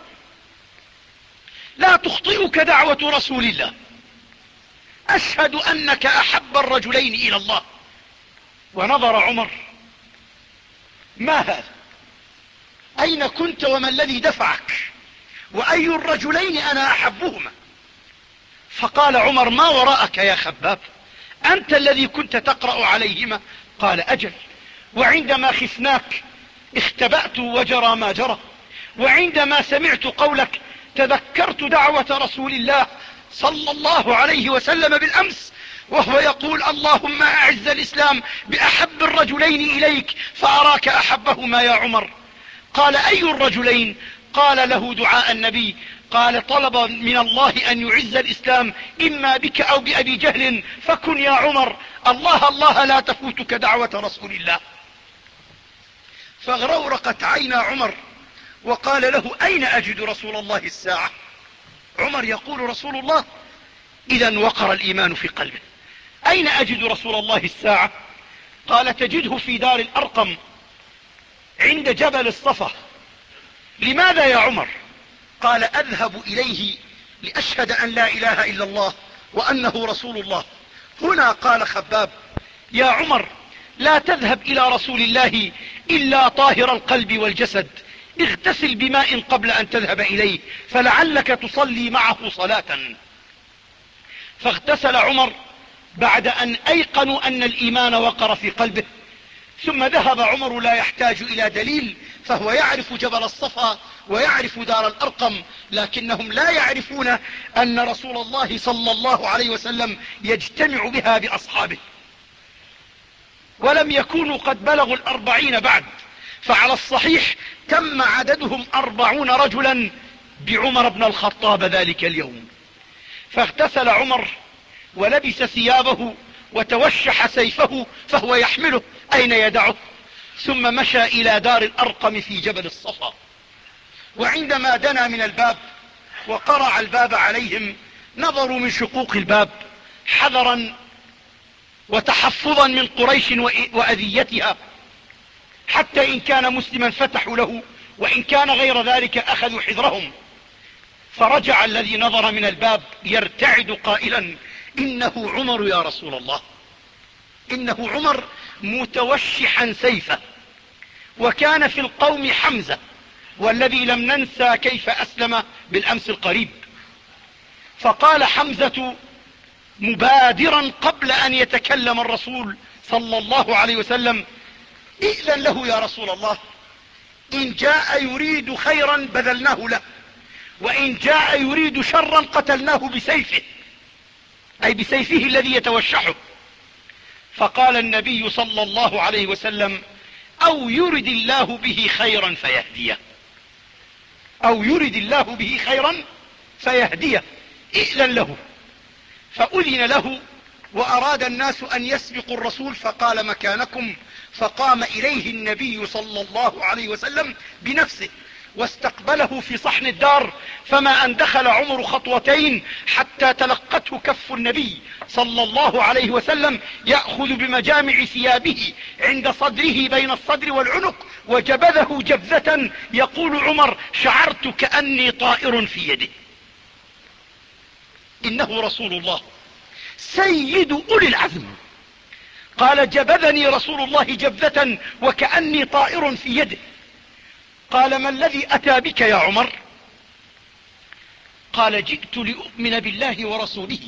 لا تخطئك دعوة رسول الله، أشهد أنك أحب الرجلين إلى الله. ونظر عمر: ما هذا؟ أين كنت وما الذي دفعك؟ وأي الرجلين أنا أحبهما؟ فقال عمر: ما وراءك يا خباب؟ أنت الذي كنت تقرأ عليهما. قال: أجل، وعندما خفناك اختبأت وجرى ما جرى، وعندما سمعت قولك تذكرت دعوة رسول الله صلى الله عليه وسلم بالأمس وهو يقول: اللهم أعز الإسلام بأحب الرجلين إليك فأراك أحبهما يا عمر. قال: أي الرجلين؟ قال: له دعاء النبي. قال: طلب من الله أن يعز الإسلام إما بك أو بأبي جهل، فكن يا عمر، الله الله لا تفوتك دعوة رسول الله. فاغرورقت عينا عمر وقال له: أين أجد رسول الله الساعة؟ عمر يقول: رسول الله. إذا وقر الإيمان في قلبه. أين أجد رسول الله الساعة؟ قال: تجده في دار الأرقم عند جبل الصفا. لماذا يا عمر؟ قال: أذهب إليه لأشهد أن لا إله إلا الله وأنه رسول الله. هنا قال خباب: يا عمر، لا تذهب إلى رسول الله إلا طاهر القلب والجسد، اغتسل بماء قبل أن تذهب إليه فلعلك تصلي معه صلاة. فاغتسل عمر بعد أن أيقنوا أن الإيمان وقر في قلبه، ثم ذهب عمر لا يحتاج إلى دليل، فهو يعرف جبل الصفا ويعرف دار الأرقم، لكنهم لا يعرفون أن رسول الله صلى الله عليه وسلم يجتمع بها بأصحابه، ولم يكونوا قد بلغوا الأربعين بعد، فعلى الصحيح تم عددهم أربعون رجلا بعمر بن الخطاب ذلك اليوم. فاغتسل عمر ولبس ثيابه وتوشح سيفه فهو يحمله، أين يدعه؟ ثم مشى إلى دار الأرقم في جبل الصفا. وعندما دنا من الباب وقرع الباب عليهم نظروا من شقوق الباب حذرا وتحفظا من قريش وأذيتها، حتى إن كان مسلما فتحوا له، وإن كان غير ذلك أخذوا حذرهم. فرجع الذي نظر من الباب يرتعد قائلا: إنه عمر يا رسول الله، إنه عمر متوشحا سيفه. وكان في القوم حمزة، والذي لم ننسى كيف أسلم بالأمس القريب. فقال حمزة مبادرا قبل أن يتكلم الرسول صلى الله عليه وسلم: ائذن له يا رسول الله، إن جاء يريد خيرا بذلناه له، وإن جاء يريد شرا قتلناه بسيفه، أي بسيفه الذي يتوشحه. فقال النبي صلى الله عليه وسلم: أو يرد الله به خيرا فيهديه، أو يرد الله به خيرا فيهديه، ائذن له. فأذن له، وأراد الناس أن يسبقوا الرسول فقال: مكانكم. فقام إليه النبي صلى الله عليه وسلم بنفسه واستقبله في صحن الدار، فما أن دخل عمر خطوتين حتى تلقته كف النبي صلى الله عليه وسلم يأخذ بمجامع ثيابه عند صدره بين الصدر والعنق، وجبذه جبذة يقول عمر: شعرت كأني طائر في يده. إنه رسول الله سيد أولي العزم. قال: جبذني رسول الله جبذة وكأني طائر في يده. قال: ما الذي أتى بك يا عمر؟ قال: جئت لأؤمن بالله ورسوله.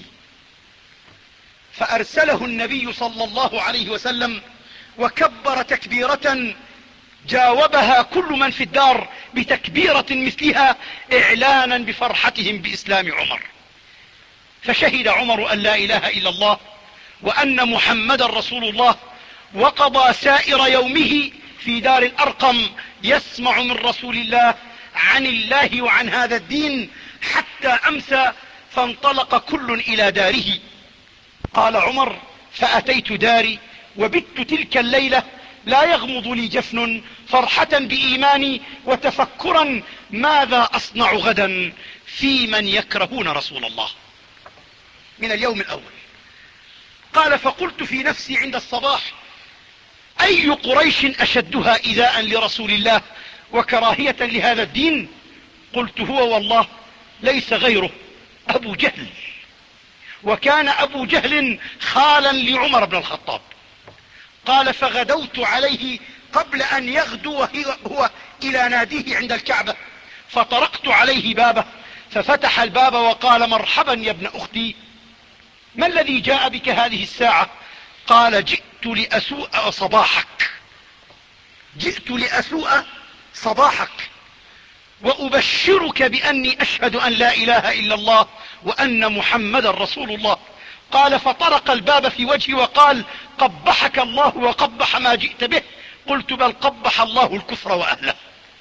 فأرسله النبي صلى الله عليه وسلم وكبر تكبيرة جاوبها كل من في الدار بتكبيرة مثلها إعلانا بفرحتهم بإسلام عمر. فشهد عمر أن لا إله إلا الله وأن محمد رسول الله، وقضى سائر يومه في دار الأرقم يسمع من رسول الله عن الله وعن هذا الدين حتى أمسى، فانطلق كل إلى داره. قال عمر: فأتيت داري وبت تلك الليلة لا يغمض لي جفن، فرحة بإيماني وتفكرا ماذا أصنع غدا في من يكرهون رسول الله. من اليوم الأول قال: فقلت في نفسي عند الصباح: أي قريش أشدها إيذاء لرسول الله وكراهية لهذا الدين؟ قلت: هو والله ليس غيره، أبو جهل. وكان أبو جهل خالا لعمر بن الخطاب. قال: فغدوت عليه قبل أن يغدو هو إلى ناديه عند الكعبة، فطرقت عليه بابه ففتح الباب وقال: مرحبا يا ابن أختي، ما الذي جاء بك هذه الساعة؟ قال: جئت لأسوء صباحك، جئت لأسوء صباحك وأبشرك بأني أشهد أن لا إله إلا الله وأن محمدا رسول الله. قال: فطرق الباب في وجهي وقال: قبحك الله وقبح ما جئت به. قلت: بل قبح الله الكفر وأهله.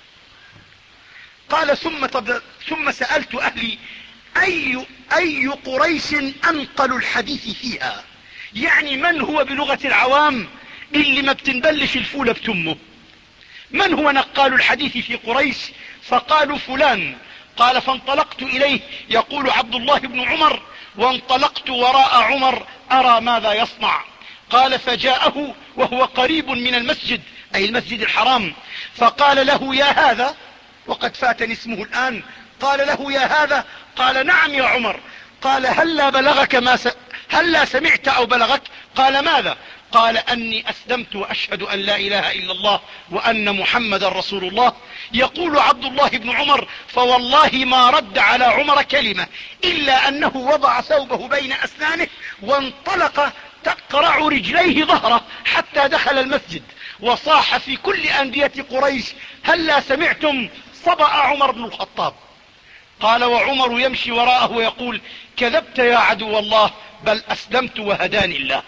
قال: ثم, ثم سألت أهلي: أي, أي قريش أنقل الحديث فيها؟ يعني من هو بلغة العوام اللي ما بتنبلش الفولة بتمه؟ من هو نقال الحديث في قريش؟ فقالوا: فلان. قال: فانطلقت إليه يقول عبد الله بن عمر: وانطلقت وراء عمر أرى ماذا يصنع. قال: فجاءه وهو قريب من المسجد، أي المسجد الحرام، فقال له: يا هذا، وقد فاتني اسمه الآن، قال له: يا هذا. قال: نعم يا عمر. قال: هلا بلغك ما س... هلا سمعت أو بلغك؟ قال: ماذا؟ قال: أني أسلمت وأشهد أن لا إله إلا الله وأن محمدا رسول الله. يقول عبد الله بن عمر: فوالله ما رد على عمر كلمة إلا أنه وضع ثوبه بين أسنانه وانطلق تقرع رجليه ظهره حتى دخل المسجد، وصاح في كل أندية قريش: هلا سمعتم صبأ عمر بن الخطاب. قال: وعمر يمشي وراءه ويقول: كذبت يا عدو الله، بل أسلمت وهداني الله.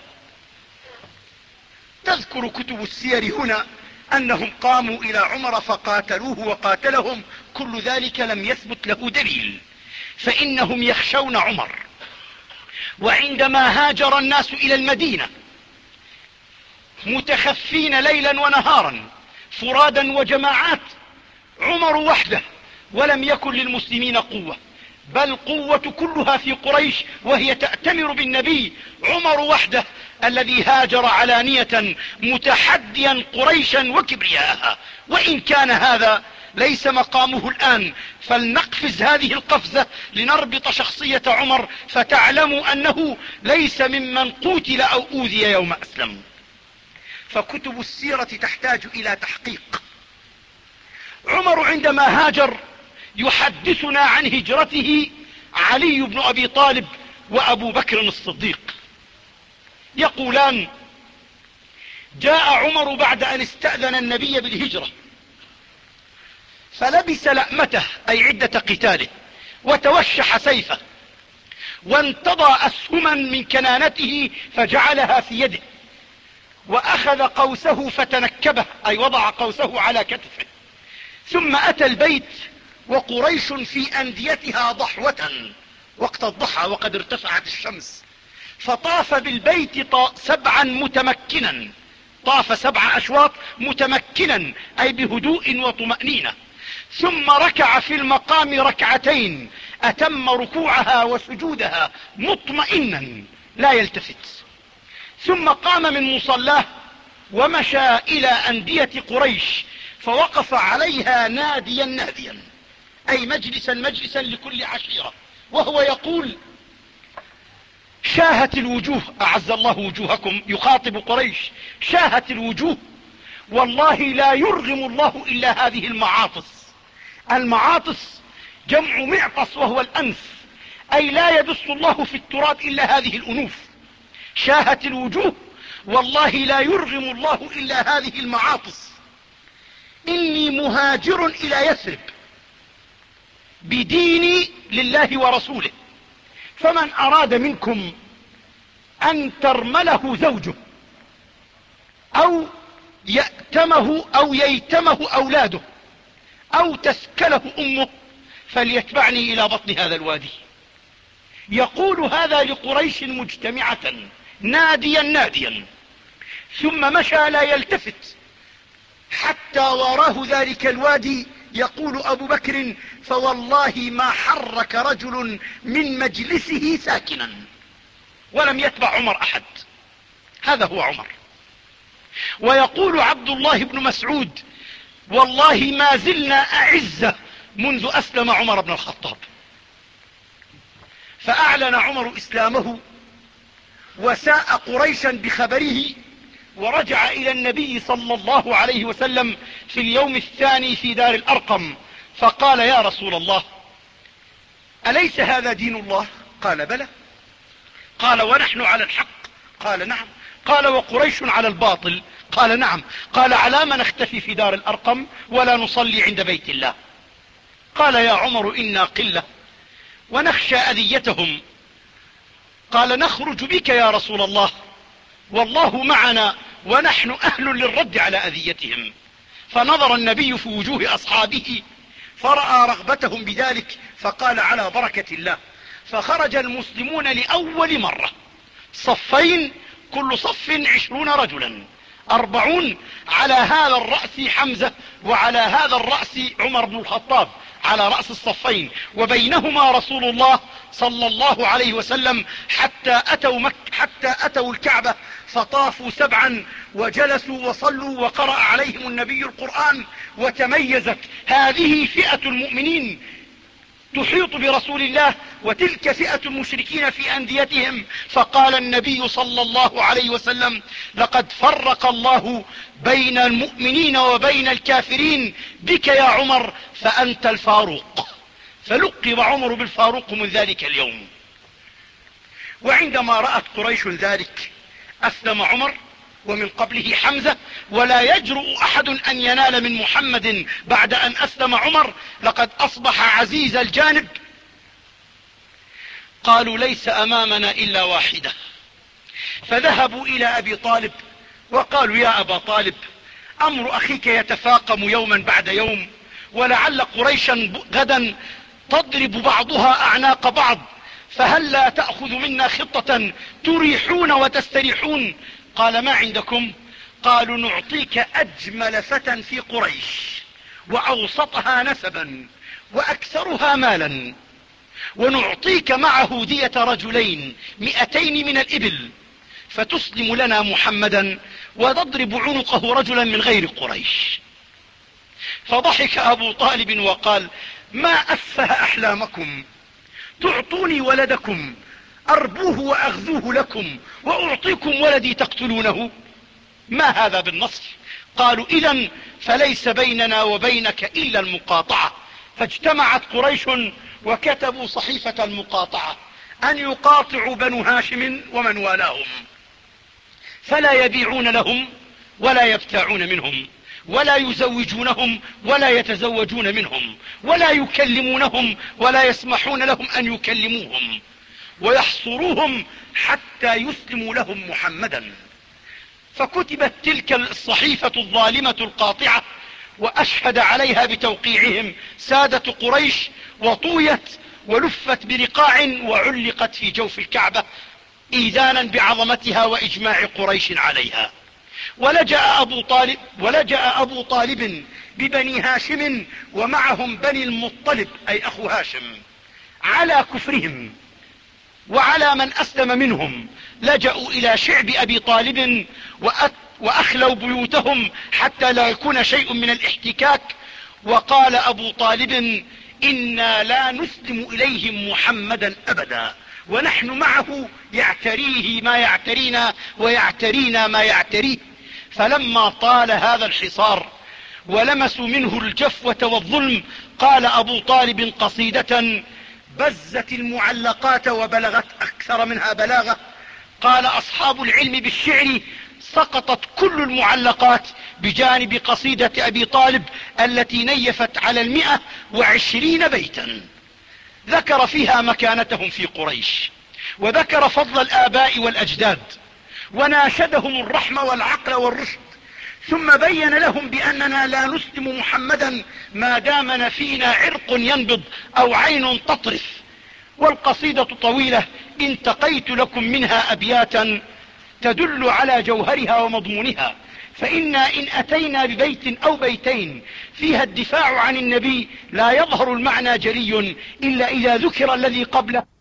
تذكر كتب السير هنا أنهم قاموا إلى عمر فقاتلوه وقاتلهم، كل ذلك لم يثبت له دليل، فإنهم يخشون عمر. وعندما هاجر الناس إلى المدينة متخفين ليلا ونهارا فرادا وجماعات، عمر وحده، ولم يكن للمسلمين قوة، بل قوة كلها في قريش وهي تأتمر بالنبي. عمر وحده الذي هاجر علانية متحديا قريشا وكبرياءها، وإن كان هذا ليس مقامه الآن، فلنقفز هذه القفزة لنربط شخصية عمر فتعلموا أنه ليس ممن قتل أو أوذي يوم أسلم. فكتب السيرة تحتاج إلى تحقيق. عمر عندما هاجر يحدثنا عن هجرته علي بن أبي طالب وأبو بكر الصديق، يقولان: جاء عمر بعد أن استأذن النبي بالهجرة فلبس لأمته، أي عدة قتاله، وتوشح سيفه، وانتضى أسهما من كنانته فجعلها في يده، وأخذ قوسه فتنكبه، أي وضع قوسه على كتفه، ثم أتى البيت وقريش في أنديتها ضحوة وقت الضحى وقد ارتفعت الشمس، فطاف بالبيت سبعا متمكنا، طاف سبع أشواط متمكنا، أي بهدوء وطمأنينة، ثم ركع في المقام ركعتين، أتم ركوعها وسجودها مطمئنا لا يلتفت، ثم قام من مصلاه ومشى إلى أندية قريش فوقف عليها ناديا ناديا، أي مجلسا مجلسا لكل عشيرة، وهو يقول: شاهت الوجوه، أعز الله وجوهكم، يخاطب قريش: شاهت الوجوه، والله لا يرغم الله إلا هذه المعاطس. المعاطس جمع معطس وهو الأنف، أي لا يدس الله في التراب إلا هذه الأنوف. شاهت الوجوه، والله لا يرغم الله إلا هذه المعاطس. إني مهاجر إلى يثرب بديني لله ورسوله، فمن أراد منكم أن ترمله زوجه أو يأتمه أو ييتمه أولاده أو تسكله أمه فليتبعني إلى بطن هذا الوادي. يقول هذا لقريش مجتمعة ناديا ناديا، ثم مشى لا يلتفت حتى وراه ذلك الوادي. يقول أبو بكر: فوالله ما حرك رجل من مجلسه ساكنا، ولم يتبع عمر أحد. هذا هو عمر. ويقول عبد الله بن مسعود: والله ما زلنا أعزة منذ أسلم عمر بن الخطاب. فأعلن عمر إسلامه وساء قريشا بخبره، ورجع إلى النبي صلى الله عليه وسلم في اليوم الثاني في دار الأرقم فقال: يا رسول الله، أليس هذا دين الله؟ قال: بلى. قال: ونحن على الحق؟ قال: نعم. قال: وقريش على الباطل؟ قال: نعم. قال: على ما نختفي في دار الأرقم ولا نصلي عند بيت الله؟ قال: يا عمر، إنا قلة ونخشى أذيتهم. قال: نخرج بك يا رسول الله، والله معنا ونحن أهل للرد على أذيتهم. فنظر النبي في وجوه أصحابه فرأى رغبتهم بذلك فقال: على بركة الله. فخرج المسلمون لأول مرة صفين، كل صف عشرون رجلا، أربعون، على هذا الرأس حمزة وعلى هذا الرأس عمر بن الخطاب على رأس الصفين، وبينهما رسول الله صلى الله عليه وسلم، حتى أتوا, مك حتى أتوا الكعبة فطافوا سبعا وجلسوا وصلوا وقرأ عليهم النبي القرآن. وتميزت هذه فئة المؤمنين تحيط برسول الله وتلك فئة المشركين في أنديتهم. فقال النبي صلى الله عليه وسلم: لقد فرق الله بين المؤمنين وبين الكافرين بك يا عمر، فأنت الفاروق. فلقب عمر بالفاروق من ذلك اليوم. وعندما رأت قريش ذلك أسلم عمر ومن قبله حمزة، ولا يجرؤ أحد أن ينال من محمد بعد أن أسلم عمر، لقد أصبح عزيز الجانب. قالوا: ليس أمامنا إلا واحدة. فذهبوا إلى أبي طالب وقالوا: يا أبا طالب، أمر أخيك يتفاقم يوما بعد يوم، ولعل قريشا غدا تضرب بعضها أعناق بعض، فهل لا تأخذ منا خطة تريحون وتستريحون؟ قال: ما عندكم؟ قالوا: نعطيك أجمل فتى في قريش وأوسطها نسبا وأكثرها مالا، ونعطيك معه دية رجلين مئتين من الإبل، فتسلم لنا محمدا وتضرب عنقه رجلا من غير قريش. فضحك أبو طالب وقال: ما أسفه أحلامكم، تعطوني ولدكم أربوه وأغذوه لكم وأعطيكم ولدي تقتلونه؟ ما هذا بالنصر؟ قالوا: إذن فليس بيننا وبينك إلا المقاطعة. فاجتمعت قريش وكتبوا صحيفة المقاطعة أن يقاطعوا بنو هاشم ومن والاهم، فلا يبيعون لهم ولا يبتاعون منهم، ولا يزوجونهم ولا يتزوجون منهم، ولا يكلمونهم ولا يسمحون لهم أن يكلموهم، ويحصروهم حتى يسلموا لهم محمدا. فكتبت تلك الصحيفة الظالمة القاطعة، وأشهد عليها بتوقيعهم سادة قريش، وطويت ولفت برقاع وعلقت في جوف الكعبة إيذانا بعظمتها وإجماع قريش عليها. ولجأ أبو طالب, ولجأ أبو طالب ببني هاشم ومعهم بني المطلب أي أخو هاشم على كفرهم وعلى من أسلم منهم. لجأوا إلى شعب أبي طالب وأخلوا بيوتهم حتى لا يكون شيء من الاحتكاك. وقال أبو طالب: إنا لا نسلم إليهم محمدا أبدا، ونحن معه يعتريه ما يعترينا ويعترينا ما يعتريه. فلما طال هذا الحصار ولمسوا منه الجفوة والظلم، قال أبو طالب قصيدة بزت المعلقات وبلغت أكثر منها بلاغة. قال أصحاب العلم بالشعر: سقطت كل المعلقات بجانب قصيدة أبي طالب التي نيفت على المئة وعشرين بيتا، ذكر فيها مكانتهم في قريش، وذكر فضل الآباء والأجداد، وناشدهم الرحمة والعقل والرشد، ثم بين لهم بأننا لا نسلم محمدا ما دامنا فينا عرق ينبض أو عين تطرف. والقصيدة طويلة، انتقيت لكم منها أبياتا تدل على جوهرها ومضمونها. فإنا إن أتينا ببيت أو بيتين فيها الدفاع عن النبي لا يظهر المعنى جلي إلا إذا ذكر الذي قبله